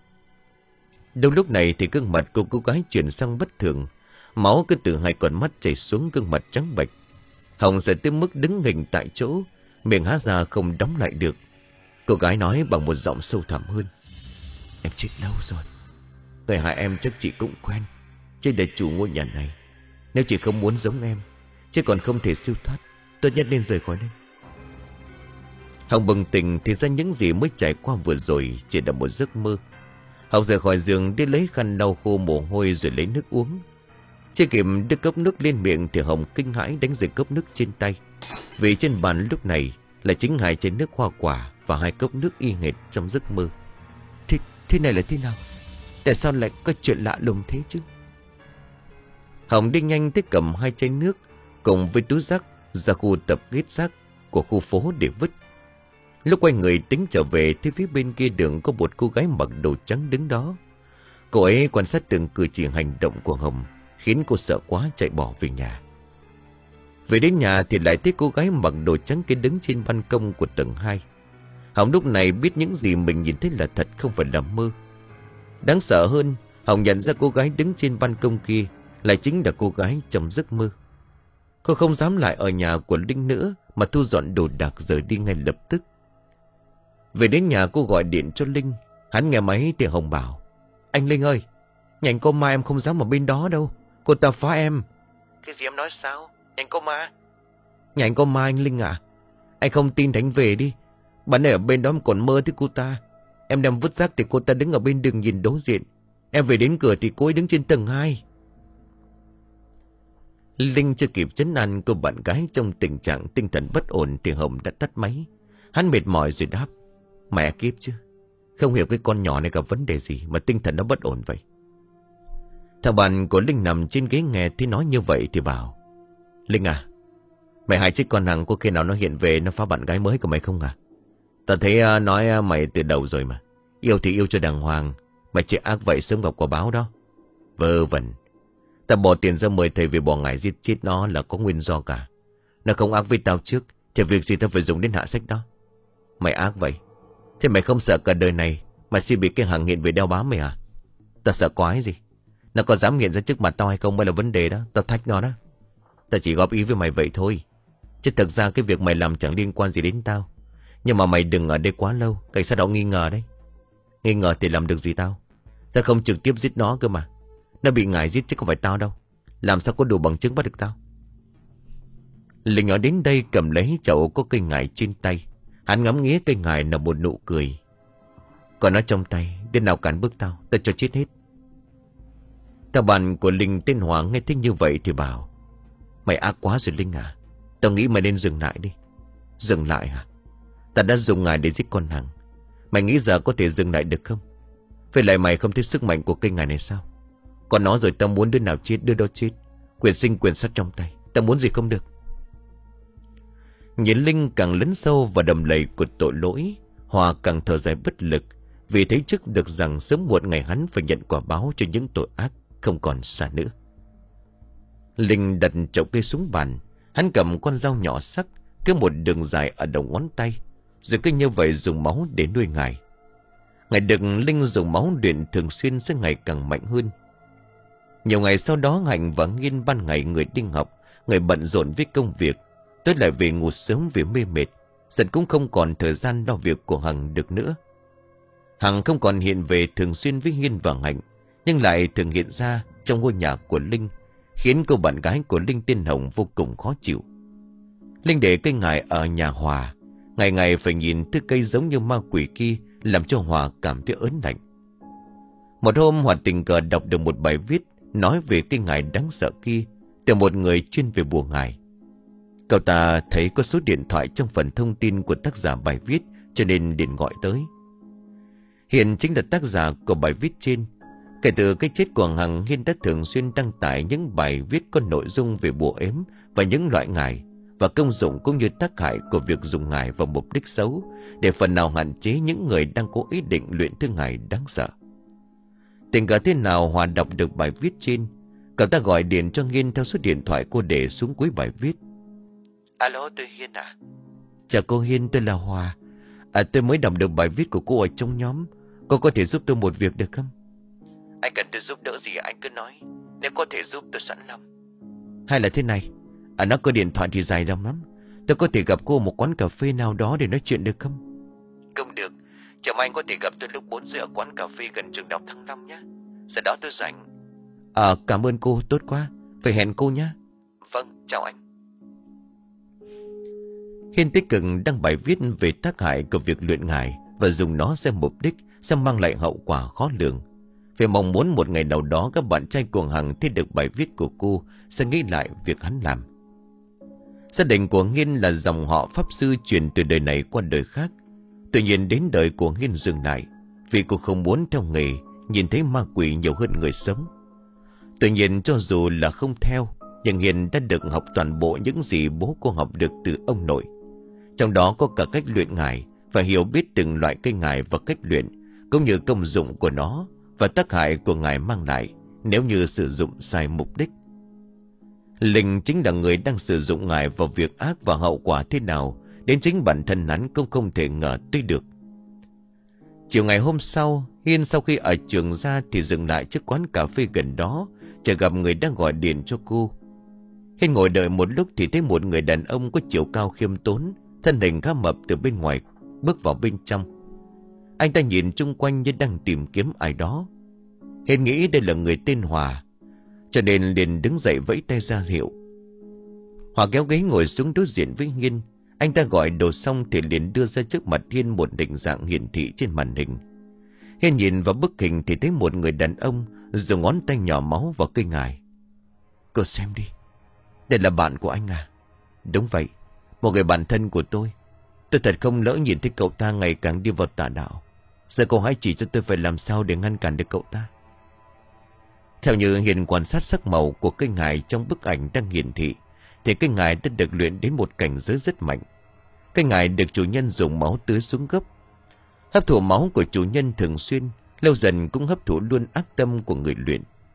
Đúng lúc này thì gương mặt của cô gái chuyển sang bất thường. Máu cứ từ hai con mắt chảy xuống gương mặt trắng bệch. Hồng sợ tới mức đứng hình tại chỗ, miệng há ra không đóng lại được. Cô gái nói bằng một giọng sâu thẳm hơn: em chết lâu rồi. Người hại em chắc chị cũng quen. Chị là chủ ngôi nhà này. Nếu chị không muốn giống em, chứ còn không thể siêu thoát, tốt nhất nên rời khỏi đây. Hồng bừng tỉnh thì ra những gì mới trải qua vừa rồi chỉ là một giấc mơ. Hồng rời khỏi giường đi lấy khăn lau khô mồ hôi rồi lấy nước uống. Chưa kịp đưa cốc nước lên miệng thì Hồng kinh hãi đánh rơi cốc nước trên tay. Vì trên bàn lúc này là chính hai chén nước hoa quả và hai cốc nước y hệt trong giấc mơ. Thế, thế này là thế nào? Tại sao lại có chuyện lạ lùng thế chứ? Hồng đi nhanh tới cầm hai chai nước cùng với túi rác ra khu tập kết rác của khu phố để vứt. Lúc quay người tính trở về thì phía bên kia đường có một cô gái mặc đồ trắng đứng đó. Cô ấy quan sát từng cử chỉ hành động của Hồng, khiến cô sợ quá chạy bỏ về nhà. Về đến nhà thì lại thấy cô gái mặc đồ trắng kia đứng trên ban công của tầng hai. Hồng lúc này biết những gì mình nhìn thấy là thật, không phải là mơ. Đáng sợ hơn, Hồng nhận ra cô gái đứng trên ban công kia lại chính là cô gái trong giấc mơ. Cô không dám lại ở nhà của Linh nữa mà thu dọn đồ đạc rời đi ngay lập tức. Về đến nhà cô gọi điện cho Linh. Hắn nghe máy thì Hồng bảo: anh Linh ơi, nhà anh có ma em không dám ở bên đó đâu. Cô ta phá em. Cái gì em nói sao? Nhà anh có ma? Nhà anh có ma anh Linh à? Anh không tin thì anh về đi. Bạn này ở bên đó còn mơ thấy cô ta. Em đem vứt rác thì cô ta đứng ở bên đường nhìn đối diện. Em về đến cửa thì cô ấy đứng trên tầng hai. Linh chưa kịp trấn an cô bạn gái trong tình trạng tinh thần bất ổn thì Hồng đã tắt máy. Hắn mệt mỏi rồi đáp: mẹ kiếp chứ, không hiểu cái con nhỏ này gặp vấn đề gì mà tinh thần nó bất ổn vậy. Thằng bạn của Linh nằm trên ghế nghe thấy nói như vậy thì bảo: Linh à, mày hại chết con Hằng, có khi nào nó hiện về nó phá bạn gái mới của mày không à? Tao thấy uh, nói uh, mày từ đầu rồi mà. Yêu thì yêu cho đàng hoàng, mày chỉ ác vậy sớm gặp quả báo đó. Vơ vẩn. Ta bỏ tiền ra mời thầy về bỏ ngải giết chết nó là có nguyên do cả. Nó không ác với tao trước thì việc gì tao phải dùng đến hạ sách đó. Mày ác vậy, thế mày không sợ cả đời này mà xin bị cái hàng nghiện về đeo bám mày à? Ta sợ quái gì? Nó có dám nghiện ra trước mặt tao hay không mới là vấn đề đó. Tao thách nó đó. Ta chỉ góp ý với mày vậy thôi, chứ thực ra cái việc mày làm chẳng liên quan gì đến tao. Nhưng mà mày đừng ở đây quá lâu, cảnh sát họ nghi ngờ đấy. Nghi ngờ thì làm được gì tao? Ta không trực tiếp giết nó cơ mà. Nó bị ngải giết chứ không phải tao đâu. Làm sao có đủ bằng chứng bắt được tao? Linh nói đến đây cầm lấy chậu có cây ngải trên tay. Hắn ngắm nghía cây ngải là một nụ cười. Còn nó trong tay, đến nào cản bước tao, tao cho chết hết. Thằng bạn của Linh tên Hoàng nghe thích như vậy thì bảo: Mày ác quá rồi Linh à. Tao nghĩ mày nên dừng lại đi. Dừng lại hả? Ta đã dùng ngải để giết con Hằng. Mày nghĩ giờ có thể dừng lại được không? Vậy lại mày không thấy sức mạnh của cây ngải này sao? Còn nó rồi tao muốn đứa nào chết đứa đó chết. Quyền sinh quyền sát trong tay. Tao muốn gì không được. Nhìn Linh càng lấn sâu vào đầm lầy của tội lỗi, Hòa càng thở dài bất lực, vì thấy trước được rằng sớm muộn ngày hắn phải nhận quả báo cho những tội ác không còn xa nữa. Linh đặt chậu cây xuống bàn. Hắn cầm con dao nhỏ sắc, cứ một đường dài ở đầu ngón tay, rồi cứ như vậy dùng máu để nuôi ngài. Ngày được Linh dùng máu luyện thường xuyên sẽ ngày càng mạnh hơn. Nhiều ngày sau đó Hạnh và Nghiên ban ngày người đi học, người bận rộn với công việc, tối lại về ngủ sớm vì mê mệt, dần cũng không còn thời gian lo việc của Hằng được nữa. Hằng không còn hiện về thường xuyên với Hiên và Hạnh, nhưng lại thường hiện ra trong ngôi nhà của Linh, khiến cô bạn gái của Linh tên Hồng vô cùng khó chịu. Linh để cây ngải ở nhà Hòa, ngày ngày phải nhìn thứ cây giống như ma quỷ kia, làm cho Hòa cảm thấy ớn lạnh. Một hôm Hòa tình cờ đọc được một bài viết nói về cây ngải đáng sợ kia từ một người chuyên về bùa ngải. Cậu ta thấy có số điện thoại trong phần thông tin của tác giả bài viết, cho nên điện gọi tới. Hiền chính là tác giả của bài viết trên. Kể từ cái chết của Hằng, Hiên đã thường xuyên đăng tải những bài viết có nội dung về bùa ếm và những loại ngải, và công dụng cũng như tác hại của việc dùng ngải vào mục đích xấu, để phần nào hạn chế những người đang có ý định luyện thứ ngải đáng sợ. Tình cờ thế nào Hòa đọc được bài viết trên, cậu ta gọi điện cho Hiên theo số điện thoại cô để xuống cuối bài viết. Alo, tôi Hiên à? Chào cô Hiên, tôi là Hòa. À, tôi mới đọc được bài viết của cô ở trong nhóm. Cô có thể giúp tôi một việc được không? Anh cần tôi giúp đỡ gì anh cứ nói. Nếu có thể giúp tôi sẵn lòng. Hay là thế này, à, nó có điện thoại thì dài dòng lắm. Tôi có thể gặp cô ở một quán cà phê nào đó để nói chuyện được không? Không được. Chẳng may anh có thể gặp tôi lúc bốn giờ ở quán cà phê gần trường đại học Thăng Long nhé. Giờ đó tôi rảnh. À, cảm ơn cô, tốt quá. Phải hẹn cô nhé. Vâng, chào anh. Hiên tích cực đăng bài viết về tác hại của việc luyện ngải và dùng nó xem mục đích sẽ mang lại hậu quả khó lường. Vì mong muốn một ngày nào đó các bạn trai của Hằng thấy được bài viết của cô sẽ nghĩ lại việc hắn làm. Gia đình của Hiên là dòng họ pháp sư truyền từ đời này qua đời khác. Tuy nhiên đến đời của Hiên dừng lại vì cô không muốn theo nghề nhìn thấy ma quỷ nhiều hơn người sống. Tuy nhiên cho dù là không theo, nhưng Hiên đã được học toàn bộ những gì bố cô học được từ ông nội. Trong đó có cả cách luyện ngải, và hiểu biết từng loại cây ngải và cách luyện, cũng như công dụng của nó và tác hại của ngải mang lại nếu như sử dụng sai mục đích. Linh chính là người đang sử dụng ngải vào việc ác, và hậu quả thế nào đến chính bản thân hắn cũng không thể ngờ tới được. Chiều ngày hôm sau, Hiên sau khi ở trường ra thì dừng lại trước quán cà phê gần đó, chờ gặp người đang gọi điện cho cô. Hiên ngồi đợi một lúc thì thấy một người đàn ông có chiều cao khiêm tốn, thân hình khá mập từ bên ngoài bước vào bên trong. Anh ta nhìn chung quanh như đang tìm kiếm ai đó. Hiên nghĩ đây là người tên Hòa, cho nên liền đứng dậy vẫy tay ra hiệu. Hòa kéo ghế ngồi xuống đối diện với Hiên. Anh ta gọi đồ xong thì liền đưa ra trước mặt Hiên một định dạng hiển thị trên màn hình. Hiên nhìn vào bức hình thì thấy một người đàn ông dùng ngón tay nhỏ máu vào cây ngải. Cô xem đi, đây là bạn của anh à? Đúng vậy, một người bạn thân của tôi. Tôi thật không lỡ nhìn thấy cậu ta ngày càng đi vào tà đạo. Giờ cô hãy chỉ cho tôi phải làm sao để ngăn cản được cậu ta. Theo như Hiền quan sát sắc màu của cây ngải trong bức ảnh đang hiển thị, thì cây ngải đã được luyện đến một cảnh giới rất mạnh. Cây ngải được chủ nhân dùng máu tưới xuống gốc. Hấp thụ máu của chủ nhân thường xuyên, lâu dần cũng hấp thụ luôn ác tâm của người luyện.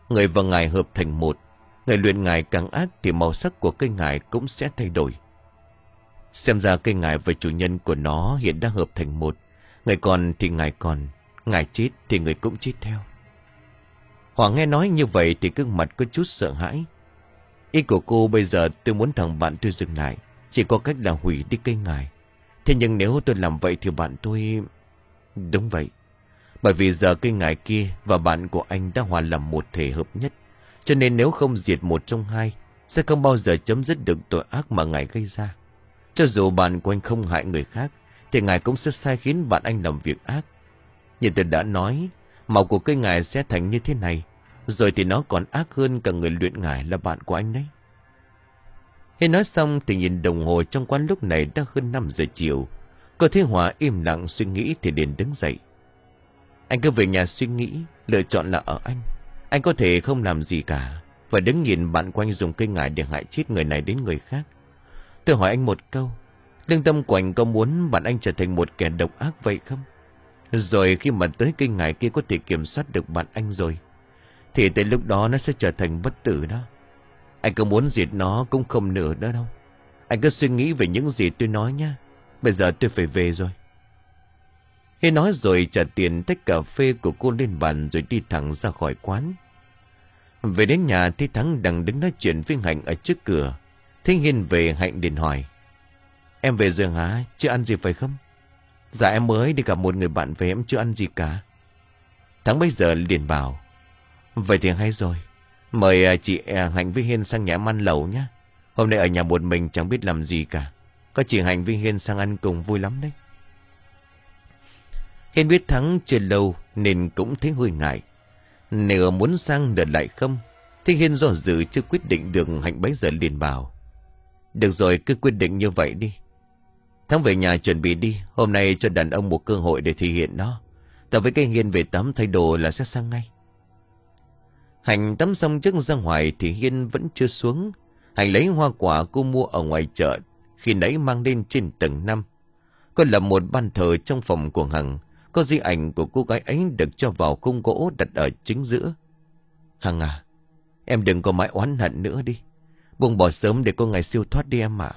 Người và ngài hợp thành một. Người luyện ngài càng ác thì màu sắc của cây ngài cũng sẽ thay đổi. Xem ra cây ngài và chủ nhân của nó hiện đã hợp thành một. Người còn thì ngài còn, ngài chết thì người cũng chết theo. Hòa nghe nói như vậy thì gương mặt có chút sợ hãi. Ý của cô bây giờ tôi muốn thằng bạn tôi dừng lại, chỉ có cách là hủy đi cây ngài. Thế nhưng nếu tôi làm vậy thì bạn tôi... Đúng vậy. Bởi vì giờ cây ngài kia và bạn của anh đã hòa làm một thể hợp nhất. Cho nên nếu không diệt một trong hai, sẽ không bao giờ chấm dứt được tội ác mà ngài gây ra. Cho dù bạn của anh không hại người khác, thì ngài cũng sẽ sai khiến bạn anh làm việc ác. Như tôi đã nói, màu của cây ngài sẽ thành như thế này. Rồi thì nó còn ác hơn cả người luyện ngài là bạn của anh đấy. Khi nói xong thì nhìn đồng hồ trong quán lúc này đã hơn năm giờ chiều. Cô thấy Hòa im lặng suy nghĩ thì liền đứng dậy. Anh cứ về nhà suy nghĩ, lựa chọn là ở anh. Anh có thể không làm gì cả, và đứng nhìn bạn của anh dùng cây ngải để hại chết người này đến người khác. Tôi hỏi anh một câu, lương tâm của anh có muốn bạn anh trở thành một kẻ độc ác vậy không? Rồi khi mà tới cây ngải kia có thể kiểm soát được bạn anh rồi, thì tới lúc đó nó sẽ trở thành bất tử đó. Anh có muốn diệt nó cũng không nửa nữa đâu. Anh cứ suy nghĩ về những gì tôi nói nhá. Bây giờ tôi phải về rồi. Khi nói rồi trả tiền tách cà phê của cô lên bàn rồi đi thẳng ra khỏi quán. Về đến nhà thấy Thắng đang đứng nói chuyện với Hạnh ở trước cửa. Thấy Hiên về, Hạnh liền hỏi: Em về rồi hả? Chưa ăn gì phải không? Dạ em mới đi gặp một người bạn về, em chưa ăn gì cả. Thắng bây giờ liền bảo: Vậy thì hay rồi. Mời chị Hạnh với Hiên sang nhà em ăn lẩu nhé. Hôm nay ở nhà một mình chẳng biết làm gì cả. Có chị Hạnh với Hiên sang ăn cùng vui lắm đấy. Hiên biết Thắng chưa lâu nên cũng thấy hơi ngại. Nửa muốn sang đợt lại không. Thế Hiên do dự chưa quyết định được, Hạnh bấy giờ liền bảo: Được rồi, cứ quyết định như vậy đi. Thắng về nhà chuẩn bị đi. Hôm nay cho đàn ông một cơ hội để thể hiện nó. Tao với cái Hiên về tắm thay đồ là sẽ sang ngay. Hạnh tắm xong trước ra ngoài thì Hiên vẫn chưa xuống. Hạnh lấy hoa quả cô mua ở ngoài chợ khi nãy mang lên trên tầng năm. Có là một ban thờ trong phòng của Hằng. Có di ảnh của cô gái ấy được cho vào khung gỗ đặt ở chính giữa. Hằng à, em đừng có mãi oán hận nữa đi. Buông bỏ sớm để có ngày siêu thoát đi em ạ.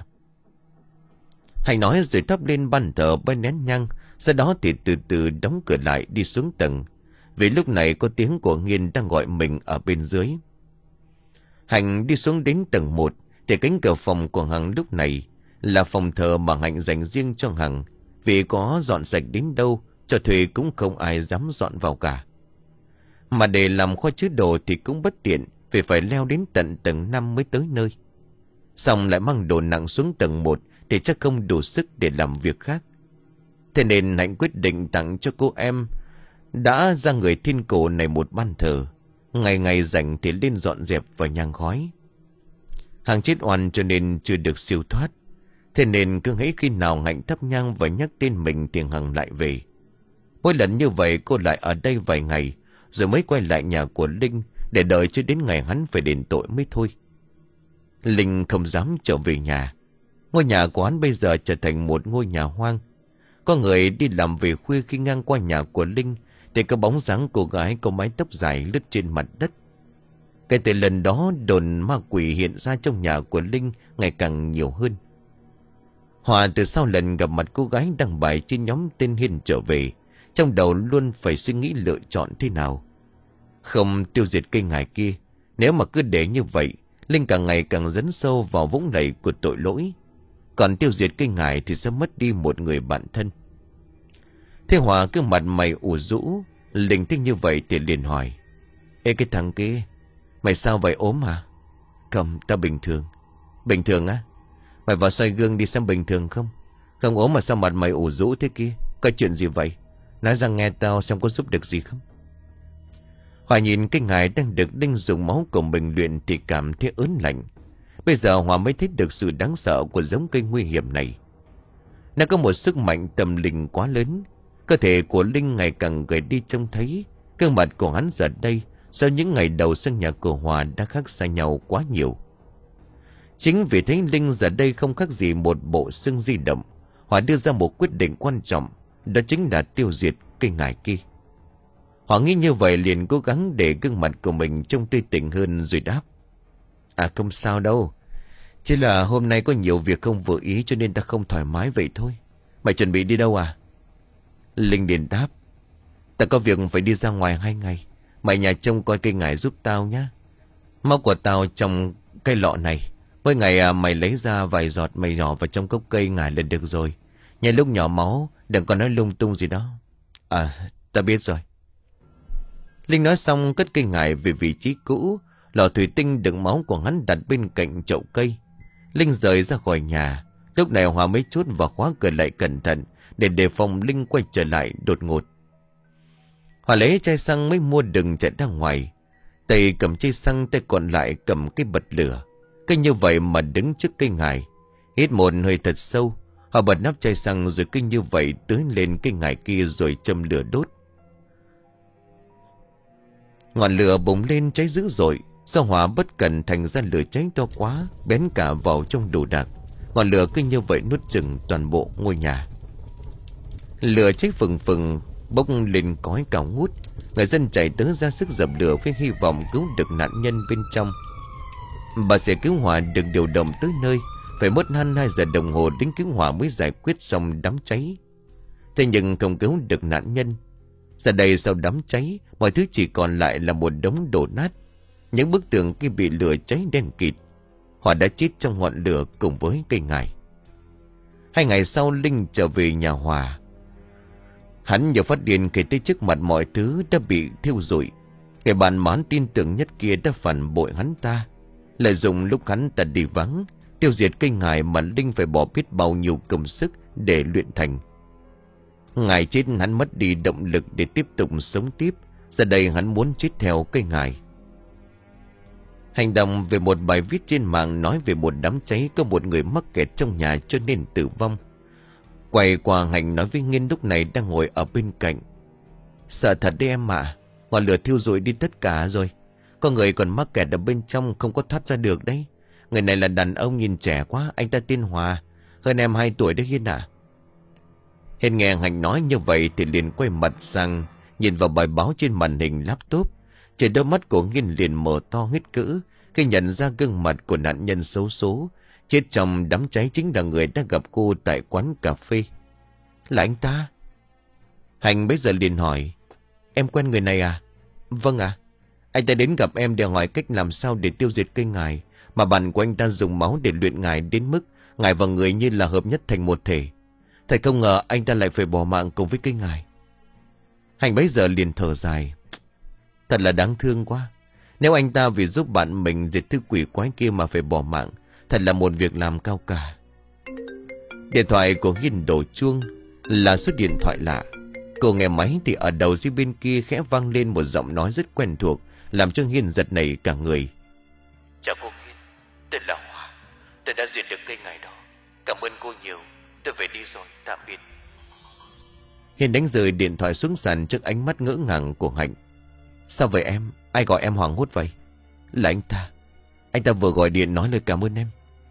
Hạnh nói rồi thắp lên ban thờ ba nén nhang. Sau đó thì từ từ đóng cửa lại đi xuống tầng. Vì lúc này có tiếng của Nghiên đang gọi mình ở bên dưới. Hạnh đi xuống đến tầng một thì cánh cửa phòng của Hằng lúc này là phòng thờ mà Hạnh dành riêng cho Hằng. Vì có dọn sạch đến đâu, cho thuê cũng không ai dám dọn vào cả. Mà để làm kho chứa đồ thì cũng bất tiện, vì phải leo đến tận tầng năm mới tới nơi. Xong lại mang đồ nặng xuống tầng một thì chắc không đủ sức để làm việc khác. Thế nên Hạnh quyết định tặng cho cô em đã ra người thiên cổ này một ban thờ. Ngày ngày rảnh thì lên dọn dẹp và nhang khói. Hằng chết oan cho nên chưa được siêu thoát. Thế nên cứ hễ khi nào Hạnh thắp nhang và nhắc tên mình thì Hằng lại về. Mỗi lần như vậy cô lại ở đây vài ngày, rồi mới quay lại nhà của Linh để đợi cho đến ngày hắn phải đền tội mới thôi. Linh không dám trở về nhà. Ngôi nhà của hắn bây giờ trở thành một ngôi nhà hoang. Có người đi làm về khuya khi ngang qua nhà của Linh thì có bóng dáng cô gái có mái tóc dài lướt trên mặt đất. Kể từ lần đó, đồn ma quỷ hiện ra trong nhà của Linh ngày càng nhiều hơn. Hòa từ sau lần gặp mặt cô gái đăng bài trên nhóm tên Hiên trở về, trong đầu luôn phải suy nghĩ lựa chọn thế nào. Không tiêu diệt cây ngải kia, nếu mà cứ để như vậy, Linh càng ngày càng dấn sâu vào vũng lầy của tội lỗi. Còn tiêu diệt cây ngải thì sẽ mất đi một người bạn thân. Thế Hòa cứ mặt mày ủ rũ. Linh thích như vậy thì liền hỏi: Ê cái thằng kia, mày sao vậy, ốm hả? Không, tao bình thường. Bình thường á? Mày vào soi gương đi xem bình thường không? Không ốm mà sao mặt mày ủ rũ thế kia? Có chuyện gì vậy? Nói ra nghe tao xem có giúp được gì không. Hòa nhìn cái ngải đang được Linh dùng máu của mình luyện thì cảm thấy ớn lạnh. Bây giờ Hòa mới thấy được sự đáng sợ của giống cây nguy hiểm này. Nó có một sức mạnh tâm linh quá lớn. Cơ thể của Linh ngày càng gầy đi trông thấy. Gương mặt của hắn giờ đây sau những ngày đầu sang nhà của Hòa đã khác xa nhau quá nhiều. Chính vì thế Linh giờ đây không khác gì một bộ xương di động. Hòa đưa ra một quyết định quan trọng, đó chính là tiêu diệt cây ngải kia. Hòa nghĩ như vậy liền cố gắng để gương mặt của mình trông tươi tỉnh hơn rồi đáp. À không sao đâu. Chỉ là hôm nay có nhiều việc không vừa ý cho nên ta không thoải mái vậy thôi. Mày chuẩn bị đi đâu à? Linh liền đáp. Ta có việc phải đi ra ngoài hai ngày. Mày nhà trông coi cây ngải giúp tao nhá. Máu của tao trong cây lọ này. Mỗi ngày à, mày lấy ra vài giọt mày nhỏ vào trong cốc cây ngải là được rồi. Nhân lúc nhỏ máu đừng có nói lung tung gì đó. À ta biết rồi. Linh nói xong cất cây ngải về vị trí cũ. Lọ thủy tinh đựng máu của hắn đặt bên cạnh chậu cây. Linh rời ra khỏi nhà. Lúc này Hòa mới chốt và khóa cửa lại cẩn thận để đề phòng Linh quay trở lại đột ngột. Hòa lấy chai xăng mới mua đừng chạy ra ngoài. Tay cầm chai xăng, tay còn lại cầm cái bật lửa. Cứ như vậy mà đứng trước cây ngải. Hít một hơi thật sâu. Họ bật nắp chai xăng rồi cứ như vậy tưới lên cây ngải kia rồi châm lửa đốt. Ngọn lửa bùng lên cháy dữ dội. Do Hòa bất cẩn thành ra lửa cháy to quá, bén cả vào trong đồ đạc. Ngọn lửa cứ như vậy nuốt chửng toàn bộ ngôi nhà. Lửa cháy phừng phừng bốc lên cói cao ngút. Người dân chạy tới ra sức dập lửa với hy vọng cứu được nạn nhân bên trong. Bà xe cứu hỏa được điều động tới nơi. Phải mất hơn hai giờ đồng hồ đến cứu hỏa mới giải quyết xong đám cháy. Thế nhưng không cứu được nạn nhân. Giờ đây sau đám cháy, mọi thứ chỉ còn lại là một đống đổ nát. Những bức tường kia bị lửa cháy đen kịt. Họ đã chết trong ngọn lửa cùng với cây ngải. Hai ngày sau Linh trở về nhà Hòa. Hắn nhờ phát điên kể tới trước mặt mọi thứ đã bị thiêu rụi. Kẻ bạn mà hắn tin tưởng nhất kia đã phản bội hắn ta. Lợi dụng lúc hắn ta đi vắng, tiêu diệt cây ngải mà Linh phải bỏ biết bao nhiêu công sức để luyện thành. Ngải chết hắn mất đi động lực để tiếp tục sống tiếp. Giờ đây hắn muốn chết theo cây ngải. Hành động về một bài viết trên mạng nói về một đám cháy có một người mắc kẹt trong nhà cho nên tử vong. Quay qua Hành nói với Nghiên lúc này đang ngồi ở bên cạnh. Sợ thật đấy em ạ. Ngọn lửa thiêu rụi đi tất cả rồi. Có người còn mắc kẹt ở bên trong không có thoát ra được đấy. Người này là đàn ông nhìn trẻ quá. Anh ta tên Hòa. Hơn em hai tuổi đấy Hiên ạ. Hiên nghe Hành nói như vậy thì liền quay mặt sang nhìn vào bài báo trên màn hình laptop. Trên đôi mắt của Nghiên liền mở to hết cỡ khi nhận ra gương mặt của nạn nhân xấu số chết trong đám cháy chính là người đã gặp cô tại quán cà phê. Là anh ta? Hành bây giờ liền hỏi. Em quen người này à? Vâng ạ. Anh ta đến gặp em để hỏi cách làm sao để tiêu diệt cây ngải. Mà bạn của anh ta dùng máu để luyện ngải đến mức ngải và người như là hợp nhất thành một thể. Thật không ngờ anh ta lại phải bỏ mạng cùng với cây ngải. Hành bây giờ liền thở dài. Thật là đáng thương quá. Nếu anh ta vì giúp bạn mình diệt thứ quỷ quái kia mà phải bỏ mạng, thật là một việc làm cao cả. Điện thoại của Hiên đổ chuông. Là số điện thoại lạ. Cô nghe máy thì ở đầu dây bên kia khẽ vang lên một giọng nói rất quen thuộc, làm cho Hiên giật nảy cả người. Chào cô Hiên, tôi là Hòa. Tôi đã diệt được cây ngải đó. Cảm ơn cô nhiều. Tôi về đi rồi, tạm biệt. Hiên đánh rơi điện thoại xuống sàn trước ánh mắt ngỡ ngàng của Hạnh. Sao vậy em? Ai gọi em hoảng hốt vậy? Là anh ta. Anh ta vừa gọi điện nói lời cảm ơn em.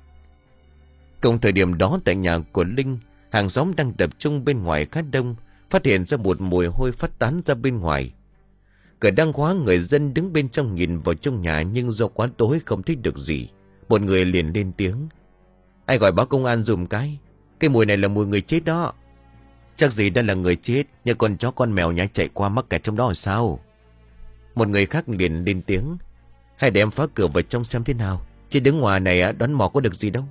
Cùng thời điểm đó tại nhà của Linh, hàng xóm đang tập trung bên ngoài khá đông. Phát hiện ra một mùi hôi phát tán ra bên ngoài. Cửa đang khóa, người dân đứng bên trong nhìn vào trong nhà, nhưng do quá tối không thấy được gì. Một người liền lên tiếng. Ai gọi báo công an dùm cái. Cái mùi này là mùi người chết đó. Chắc gì đã là người chết, nhưng con chó con mèo nhái chạy qua mắc kẹt trong đó là sao? Một người khác liền lên tiếng. Hãy để em phá cửa vào trong xem thế nào. Chứ đứng ngoài này đoán mò có được gì đâu.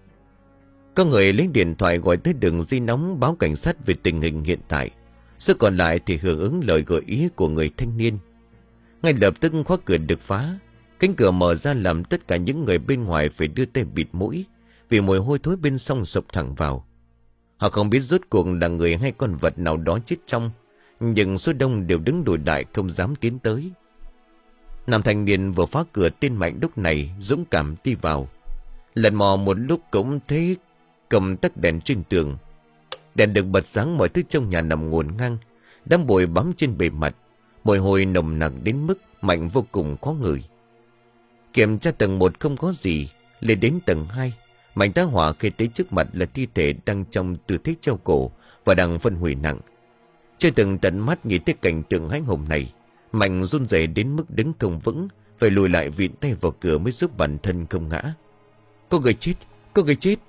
Có người lấy điện thoại gọi tới đường dây nóng báo cảnh sát về tình hình hiện tại. Số còn lại thì hưởng ứng lời gợi ý của người thanh niên. Ngay lập tức khóa cửa được phá. Cánh cửa mở ra làm tất cả những người bên ngoài phải đưa tay bịt mũi, vì mùi hôi thối bên trong sộc thẳng vào. Họ không biết rốt cuộc là người hay con vật nào đó chết trong, nhưng số đông đều đứng đùi đại không dám tiến tới. Nam thanh niên vừa phá cửa tên Mạnh lúc này dũng cảm đi vào. Lần mò một lúc cũng thấy cầm tắt đèn trên tường. Đèn được bật sáng, mọi thứ trong nhà nằm ngổn ngang. Đám bụi bám trên bề mặt, mùi hôi nồng nặc đến mức Mạnh vô cùng khó ngửi. Kiểm tra tầng một không có gì. Lên đến tầng hai, Mạnh tá hỏa khi tới trước mặt là thi thể đang trong tư thế treo cổ và đang phân hủy nặng. Chưa từng tận mắt nhìn thấy cảnh tượng hãi hùng này, Mạnh run rẩy đến mức đứng không vững, phải lùi lại vịn tay vào cửa mới giúp bản thân không ngã. Có người chết, có người chết.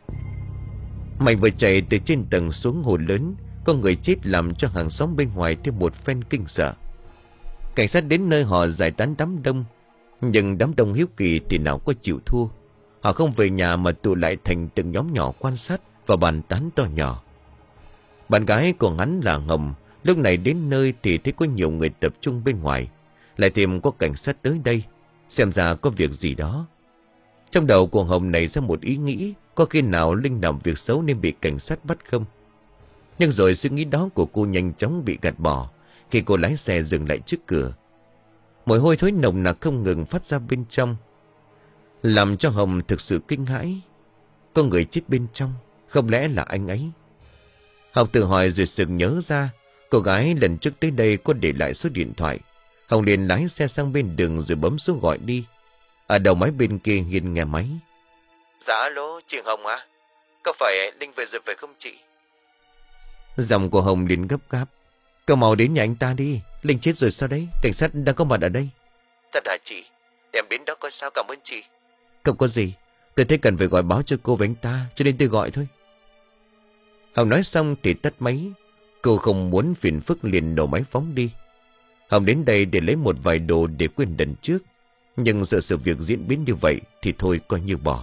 Mạnh vừa chạy từ trên tầng xuống hồ lớn. Có người chết làm cho hàng xóm bên ngoài thêm một phen kinh sợ. Cảnh sát đến nơi họ giải tán đám đông, nhưng đám đông hiếu kỳ thì nào có chịu thua. Họ không về nhà mà tụ lại thành từng nhóm nhỏ quan sát và bàn tán to nhỏ. Bạn gái của hắn là Hồng lúc này đến nơi thì thấy có nhiều người tập trung bên ngoài, lại thêm có cảnh sát tới đây, xem ra có việc gì đó. Trong đầu của Hồng nảy ra một ý nghĩ, có khi nào Linh làm việc xấu nên bị cảnh sát bắt không? Nhưng rồi suy nghĩ đó của cô nhanh chóng bị gạt bỏ khi cô lái xe dừng lại trước cửa. Mùi hôi thối nồng nặc không ngừng phát ra bên trong, làm cho Hồng thực sự kinh hãi. Có người chết bên trong, không lẽ là anh ấy? Hồng tự hỏi rồi sực nhớ ra cô gái lần trước tới đây có để lại số điện thoại. Hồng liền lái xe sang bên đường rồi bấm số gọi đi. Ở đầu máy bên kia Hiền nghe máy. Dạ alo, chị Hồng à? Có phải Linh về rồi phải không chị? Giọng của Hồng liền gấp gáp. Cậu mau đến nhà anh ta đi, Linh chết rồi sao đấy? Cảnh sát đang có mặt ở đây. Thật hả chị? Để em đến đó coi sao, cảm ơn chị. Không có gì, tôi thấy cần phải gọi báo cho cô với anh ta, cho nên tôi gọi thôi. Hồng nói xong thì tắt máy. Cô không muốn phiền phức liền nổ máy phóng đi. Hồng đến đây để lấy một vài đồ để quên lần trước, nhưng sợ sự việc diễn biến như vậy thì thôi coi như bỏ.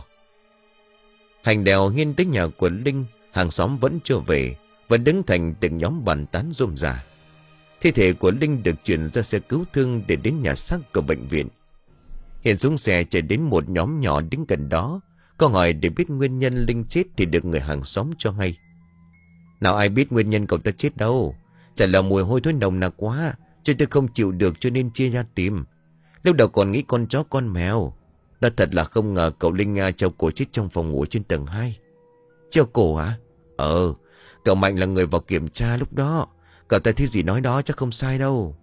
Hành đèo Hiên tới nhà của Linh, hàng xóm vẫn chưa về, vẫn đứng thành từng nhóm bàn tán rôm rả. Thi thể của Linh được chuyển ra xe cứu thương để đến nhà xác của bệnh viện. Hiền xuống xe chạy đến một nhóm nhỏ đứng gần đó, có hỏi để biết nguyên nhân Linh chết thì được người hàng xóm cho hay. Nào ai biết nguyên nhân cậu ta chết đâu, chả là mùi hôi thối nồng nặc quá, cho tôi không chịu được cho nên chia ra tìm. Lúc đầu còn nghĩ con chó con mèo. Nó thật là không ngờ cậu Linh treo cổ chết trong phòng ngủ trên tầng hai. Treo cổ à? Ờ, cậu Mạnh là người vào kiểm tra lúc đó. Cậu ta thấy gì nói đó chắc không sai đâu.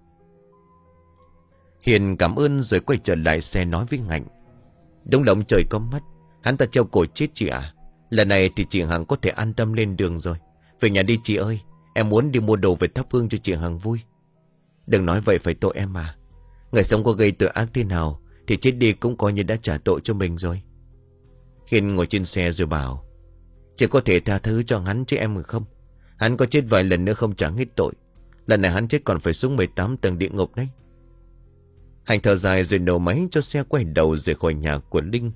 Hiền cảm ơn rồi quay trở lại xe nói với Hạnh. Đúng là ông trời có mắt, hắn ta treo cổ chết chị à? Lần này thì chị Hằng có thể an tâm lên đường rồi. Về nhà đi chị ơi, em muốn đi mua đồ về thắp hương cho chị Hằng vui. Đừng nói vậy phải tội em mà. Người sống có gây tội ác thế nào thì chết đi cũng coi như đã trả tội cho mình rồi. Hiền ngồi trên xe rồi bảo, chỉ có thể tha thứ cho hắn chứ em không. Hắn có chết vài lần nữa không trả hết tội. Lần này hắn chết còn phải xuống mười tám tầng địa ngục đấy. Hành thở dài rồi nổ máy cho xe quay đầu rời khỏi nhà của Linh.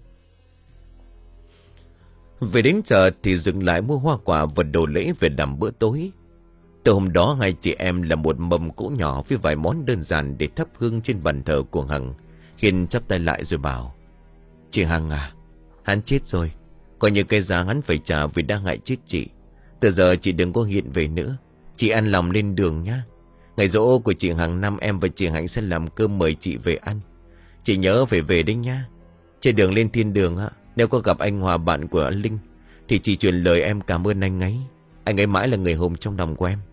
Về đến chợ thì dừng lại mua hoa quả và đồ lễ về làm bữa tối. Từ hôm đó hai chị em làm một mâm cỗ nhỏ với vài món đơn giản để thắp hương trên bàn thờ của Hằng. Hiền chắp tay lại rồi bảo, chị Hằng à, hắn chết rồi, coi như cái giá hắn phải trả vì đã hại chết chị. Từ giờ chị đừng có hiện về nữa, chị ăn lòng lên đường nhá. Ngày giỗ của chị hàng năm em và chị Hạnh sẽ làm cơm mời chị về ăn. Chị nhớ phải về đấy nhá. Trên đường lên thiên đường á, nếu có gặp anh Hòa bạn của Linh thì chị truyền lời em cảm ơn anh ấy. Anh ấy mãi là người hùng trong lòng của em.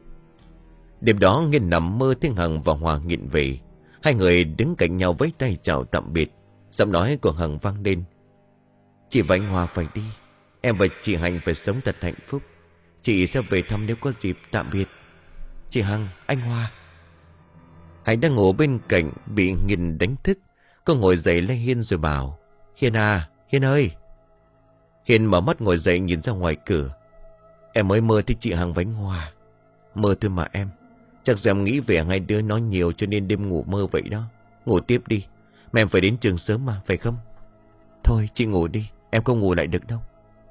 Đêm đó Nghiên nằm mơ thấy Hằng và Hòa nghiện về. Hai người đứng cạnh nhau với tay chào tạm biệt. Giọng nói của Hằng vang lên, chị và anh Hòa phải đi, em và chị Hạnh phải sống thật hạnh phúc. Chị sẽ về thăm nếu có dịp. Tạm biệt chị Hằng, anh Hòa. Hạnh đang ngủ bên cạnh bị Nghiên đánh thức. Cô ngồi dậy lấy Hiên rồi bảo, Hiên à, Hiên ơi. Hiên mở mắt ngồi dậy nhìn ra ngoài cửa. Em mới mơ thấy chị Hằng với anh Hòa. Mơ thôi mà em. Chắc giờ em nghĩ về hai đứa nói nhiều cho nên đêm ngủ mơ vậy đó. Ngủ tiếp đi, mà em phải đến trường sớm mà, phải không? Thôi chị ngủ đi, em không ngủ lại được đâu.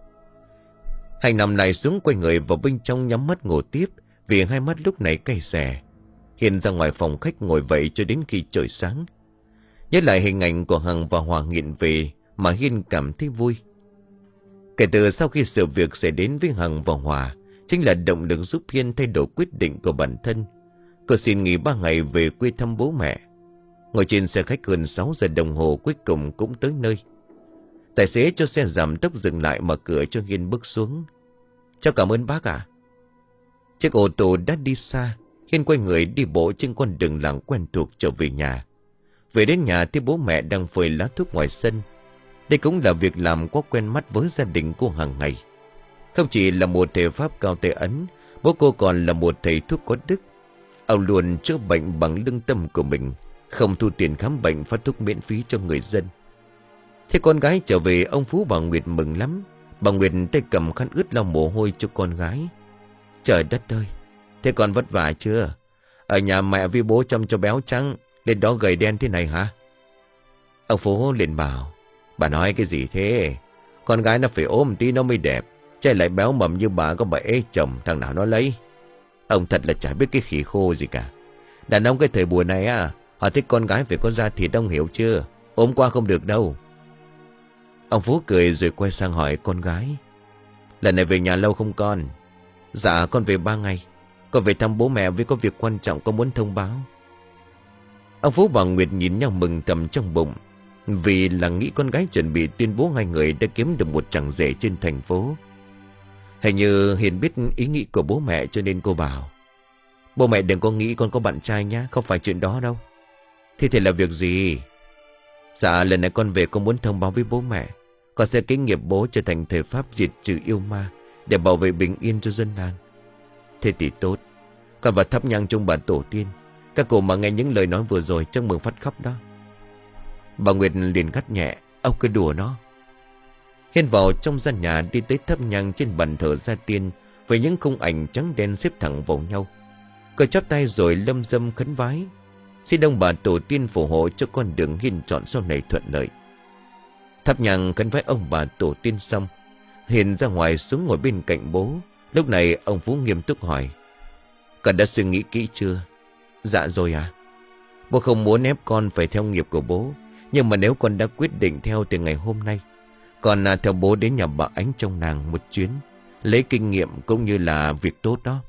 Hạnh nằm lại xuống quay người vào bên trong nhắm mắt ngủ tiếp, vì hai mắt lúc này cay xè. Hiên ra ngoài phòng khách ngồi vậy cho đến khi trời sáng. Nhớ lại hình ảnh của Hằng và Hòa nghiện về mà Hiên cảm thấy vui. Kể từ sau khi sự việc xảy đến với Hằng và Hòa, chính là động lực giúp Hiên thay đổi quyết định của bản thân. Cô xin nghỉ ba ngày về quê thăm bố mẹ. Ngồi trên xe khách gần sáu giờ đồng hồ cuối cùng cũng tới nơi. Tài xế cho xe giảm tốc dừng lại mở cửa cho Hiên bước xuống. Cháu cảm ơn bác ạ. Chiếc ô tô đã đi xa. Hiên quay người đi bộ trên con đường làng quen thuộc trở về nhà. Về đến nhà thì bố mẹ đang phơi lá thuốc ngoài sân. Đây cũng là việc làm có quen mắt với gia đình cô hàng ngày. Không chỉ là một thể pháp cao tay ấn, Bố cô còn là một thầy thuốc có đức. Ông luôn chữa bệnh bằng lương tâm của mình, không thu tiền khám bệnh, phát thuốc miễn phí cho người dân. Thế con gái trở về, ông Phú bà Nguyệt mừng lắm. Bà Nguyệt tay cầm khăn ướt lau mồ hôi cho con gái. Trời đất ơi, thế con vất vả chưa? Ở nhà mẹ với bố chăm cho béo trắng, lên đó gầy đen thế này hả? Ông Phú liền bảo, bà nói cái gì thế? Con gái nó phải ốm tí nó mới đẹp, chạy lại béo mầm như bà có bà ế chồng, thằng nào nó lấy. Ông thật là chả biết cái khỉ khô gì cả. Đàn ông cái thời buổi này à, họ thích con gái phải có da thịt, ông hiểu chưa? Ốm qua không được đâu. Ông Phú cười rồi quay sang hỏi con gái, lần này về nhà lâu không con? Dạ con về ba ngày. Con về thăm bố mẹ vì có việc quan trọng con muốn thông báo. Ông Phú bà Nguyệt nhìn nhau mừng thầm trong bụng, vì là nghĩ con gái chuẩn bị tuyên bố hai người đã kiếm được một chàng rể trên thành phố. Hình như Hiền biết ý nghĩ của bố mẹ cho nên cô bảo, bố mẹ đừng có nghĩ con có bạn trai nhá, không phải chuyện đó đâu. Thế thì là việc gì? Dạ lần này con về con muốn thông báo với bố mẹ, con sẽ kế nghiệp bố trở thành thầy pháp diệt trừ yêu ma để bảo vệ bình yên cho dân làng. Thế thì tốt. Con vào thắp nhang chung bà tổ tiên. Các cô mà nghe những lời nói vừa rồi chắc mừng phát khóc đó. Bà Nguyệt liền gắt nhẹ, ông cứ đùa nó. Hiên vào trong gian nhà đi tới thắp nhang trên bàn thờ gia tiên với những khung ảnh trắng đen xếp thẳng vào nhau. Cô chắp tay rồi lâm dâm khấn vái, xin ông bà tổ tiên phù hộ cho con đường Hiên chọn sau này thuận lợi. Thắp nhang khấn vái ông bà tổ tiên xong, Hiền ra ngoài xuống ngồi bên cạnh bố. Lúc này ông Phú nghiêm túc hỏi, con đã suy nghĩ kỹ chưa? Dạ rồi à. Bố không muốn ép con phải theo nghiệp của bố, nhưng mà nếu con đã quyết định theo từ ngày hôm nay, con à, theo bố đến nhà bà Ánh trong nàng một chuyến, lấy kinh nghiệm cũng như là việc tốt đó.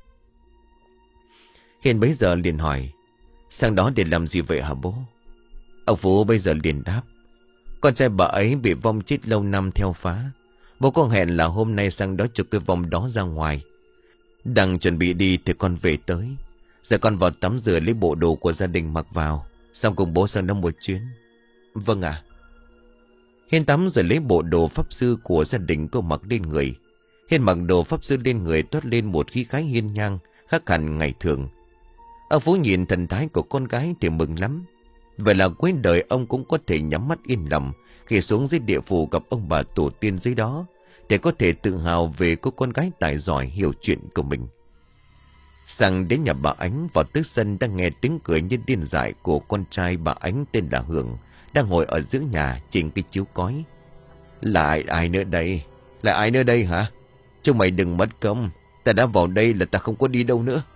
Hiền bấy giờ liền hỏi, sang đó để làm gì vậy hả bố? Ông Phú bây giờ liền đáp, con trai bà ấy bị vong chết lâu năm theo phá. Bố có hẹn là hôm nay sang đó chụp cái vong đó ra ngoài. Đang chuẩn bị đi thì con về tới. Giờ con vào tắm rửa lấy bộ đồ của gia đình mặc vào, xong cùng bố sang đó một chuyến. Vâng ạ. À. Hiên tắm rồi lấy bộ đồ pháp sư của gia đình cô mặc lên người. Hiên mặc đồ pháp sư lên người toát lên một khí khái hiên ngang khác hẳn ngày thường. Ông Phú nhìn thần thái của con gái thì mừng lắm. Vậy là cuối đời ông cũng có thể nhắm mắt yên lòng khi xuống dưới địa phủ gặp ông bà tổ tiên dưới đó, để có thể tự hào về cô con gái tài giỏi hiểu chuyện của mình. Sang đến nhà bà Ánh, vào tới sân đang nghe tiếng cười như điên dại của con trai bà Ánh tên là Hưởng, đang ngồi ở giữa nhà trên cái chiếu cói. Lại ai nữa đây? Lại ai nữa đây hả? Chúng mày đừng mất công, ta đã vào đây là ta không có đi đâu nữa.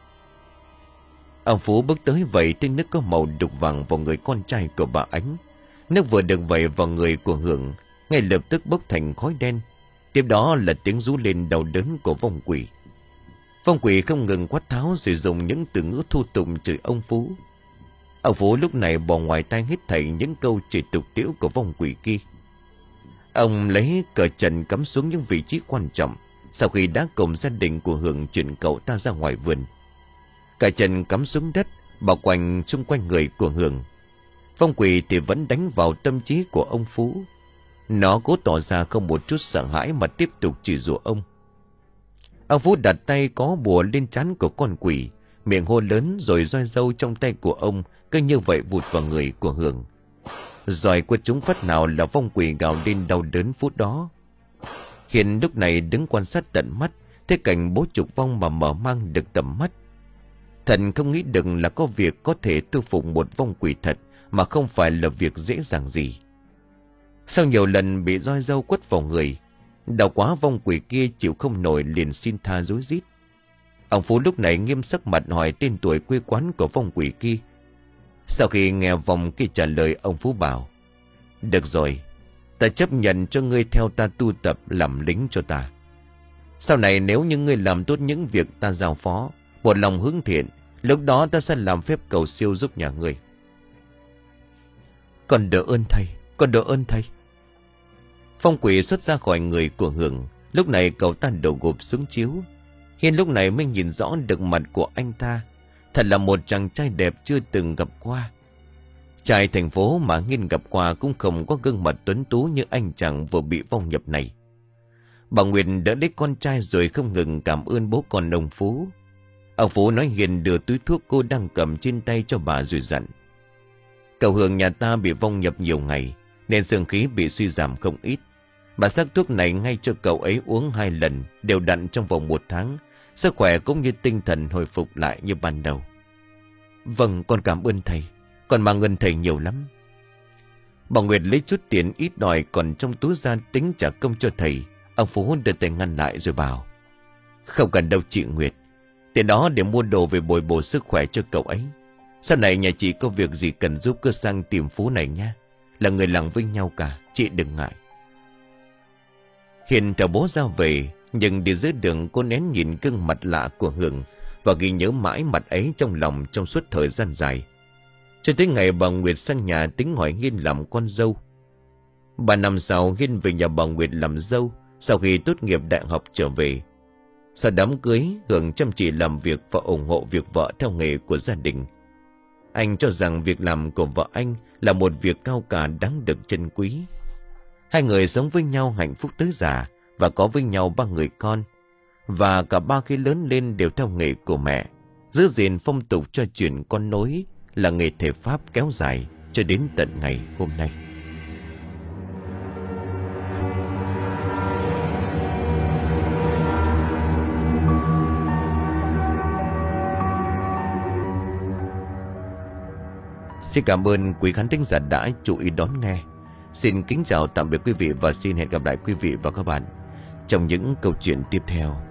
Ông Phú bước tới vẩy tên nước có màu đục vàng vào người con trai của bà Ánh. Nước vừa được vẩy vào người của Hưởng, ngay lập tức bốc thành khói đen. Tiếp đó là tiếng rú lên đau đớn của vong quỷ. Vong quỷ không ngừng quát tháo rồi dùng những từ ngữ thô tục chửi ông Phú. Ông Phú lúc này bỏ ngoài tai hết thảy những câu chửi tục tĩu của vong quỷ kia. Ông lấy cờ trần cắm xuống những vị trí quan trọng. Sau khi đã cùng gia đình của Hưởng chuyển cậu ta ra ngoài vườn, cả trần cắm xuống đất bao quanh xung quanh người của Hưởng. Vong quỷ thì vẫn đánh vào tâm trí của ông Phú. Nó cố tỏ ra không một chút sợ hãi mà tiếp tục chỉ rủa ông. Ông Phú đặt tay có bùa lên trán của con quỷ, miệng hô lớn rồi roi râu trong tay của ông cứ như vậy vụt vào người của Hưởng. Rồi quật chúng phát nào là vong quỷ gào lên đau đớn phút đó. Hiền lúc này đứng quan sát tận mắt, thấy cảnh bố trục vong mà mở mang được tầm mắt. Thần không nghĩ được là có việc có thể thu phục một vong quỷ thật mà không phải là việc dễ dàng gì. Sau nhiều lần bị roi râu quất vào người, đau quá vong quỷ kia chịu không nổi liền xin tha rối rít. Ông Phú lúc này nghiêm sắc mặt hỏi tên tuổi quê quán của vong quỷ kia. Sau khi nghe vong kia trả lời, ông Phú bảo, được rồi, ta chấp nhận cho ngươi theo ta tu tập làm lính cho ta. Sau này nếu như ngươi làm tốt những việc ta giao phó, một lòng hướng thiện, lúc đó ta sẽ làm phép cầu siêu giúp nhà ngươi. Con đỡ ơn thầy, con đỡ ơn thầy. Phong quỷ xuất ra khỏi người của Hưởng. Lúc này cậu ta đổ gục xuống chiếu. Hiên lúc này mới nhìn rõ được mặt của anh ta. Thật là một chàng trai đẹp chưa từng gặp qua. Trai thành phố mà Hiên gặp qua cũng không có gương mặt tuấn tú như anh chàng vừa bị vong nhập này. Bà Nguyệt đỡ lấy con trai rồi không ngừng cảm ơn bố con ông Phú. Ông Phú nói Hiền đưa túi thuốc cô đang cầm trên tay cho bà rồi dặn: Cậu Hường nhà ta bị vong nhập nhiều ngày, nên xương khí bị suy giảm không ít. Bà sắc thuốc này ngay cho cậu ấy uống hai lần, đều đặn trong vòng một tháng. Sức khỏe cũng như tinh thần hồi phục lại như ban đầu. Vâng, con cảm ơn thầy. Con mang ơn thầy nhiều lắm. Bà Nguyệt lấy chút tiền ít đòi còn trong túi ra tính trả công cho thầy. Ông Phú đưa tay ngăn lại rồi bảo: Không cần đâu chị Nguyệt. Tiền đó để mua đồ về bồi bổ sức khỏe cho cậu ấy. Sau này nhà chị có việc gì cần giúp cứ sang tìm Phú này nha. Là người làng với nhau cả, chị đừng ngại. Hiền theo bố ra về, nhưng đi dưới đường cô nén nhìn gương mặt lạ của Hường và ghi nhớ mãi mặt ấy trong lòng trong suốt thời gian dài. Cho tới ngày bà Nguyệt sang nhà tính hỏi Hiên làm con dâu. Ba năm sau Hiên về nhà bà Nguyệt làm dâu sau khi tốt nghiệp đại học trở về. Sau đám cưới, Hường chăm chỉ làm việc và ủng hộ việc vợ theo nghề của gia đình. Anh cho rằng việc làm của vợ anh là một việc cao cả đáng được trân quý. Hai người sống với nhau hạnh phúc tới già và có với nhau ba người con. Và cả ba khi lớn lên đều theo nghề của mẹ, giữ gìn phong tục cho truyền con nối là nghề thể pháp kéo dài cho đến tận ngày hôm nay. Xin cảm ơn quý khán thính giả đã chú ý đón nghe. Xin kính chào tạm biệt quý vị và xin hẹn gặp lại quý vị và các bạn trong những câu chuyện tiếp theo.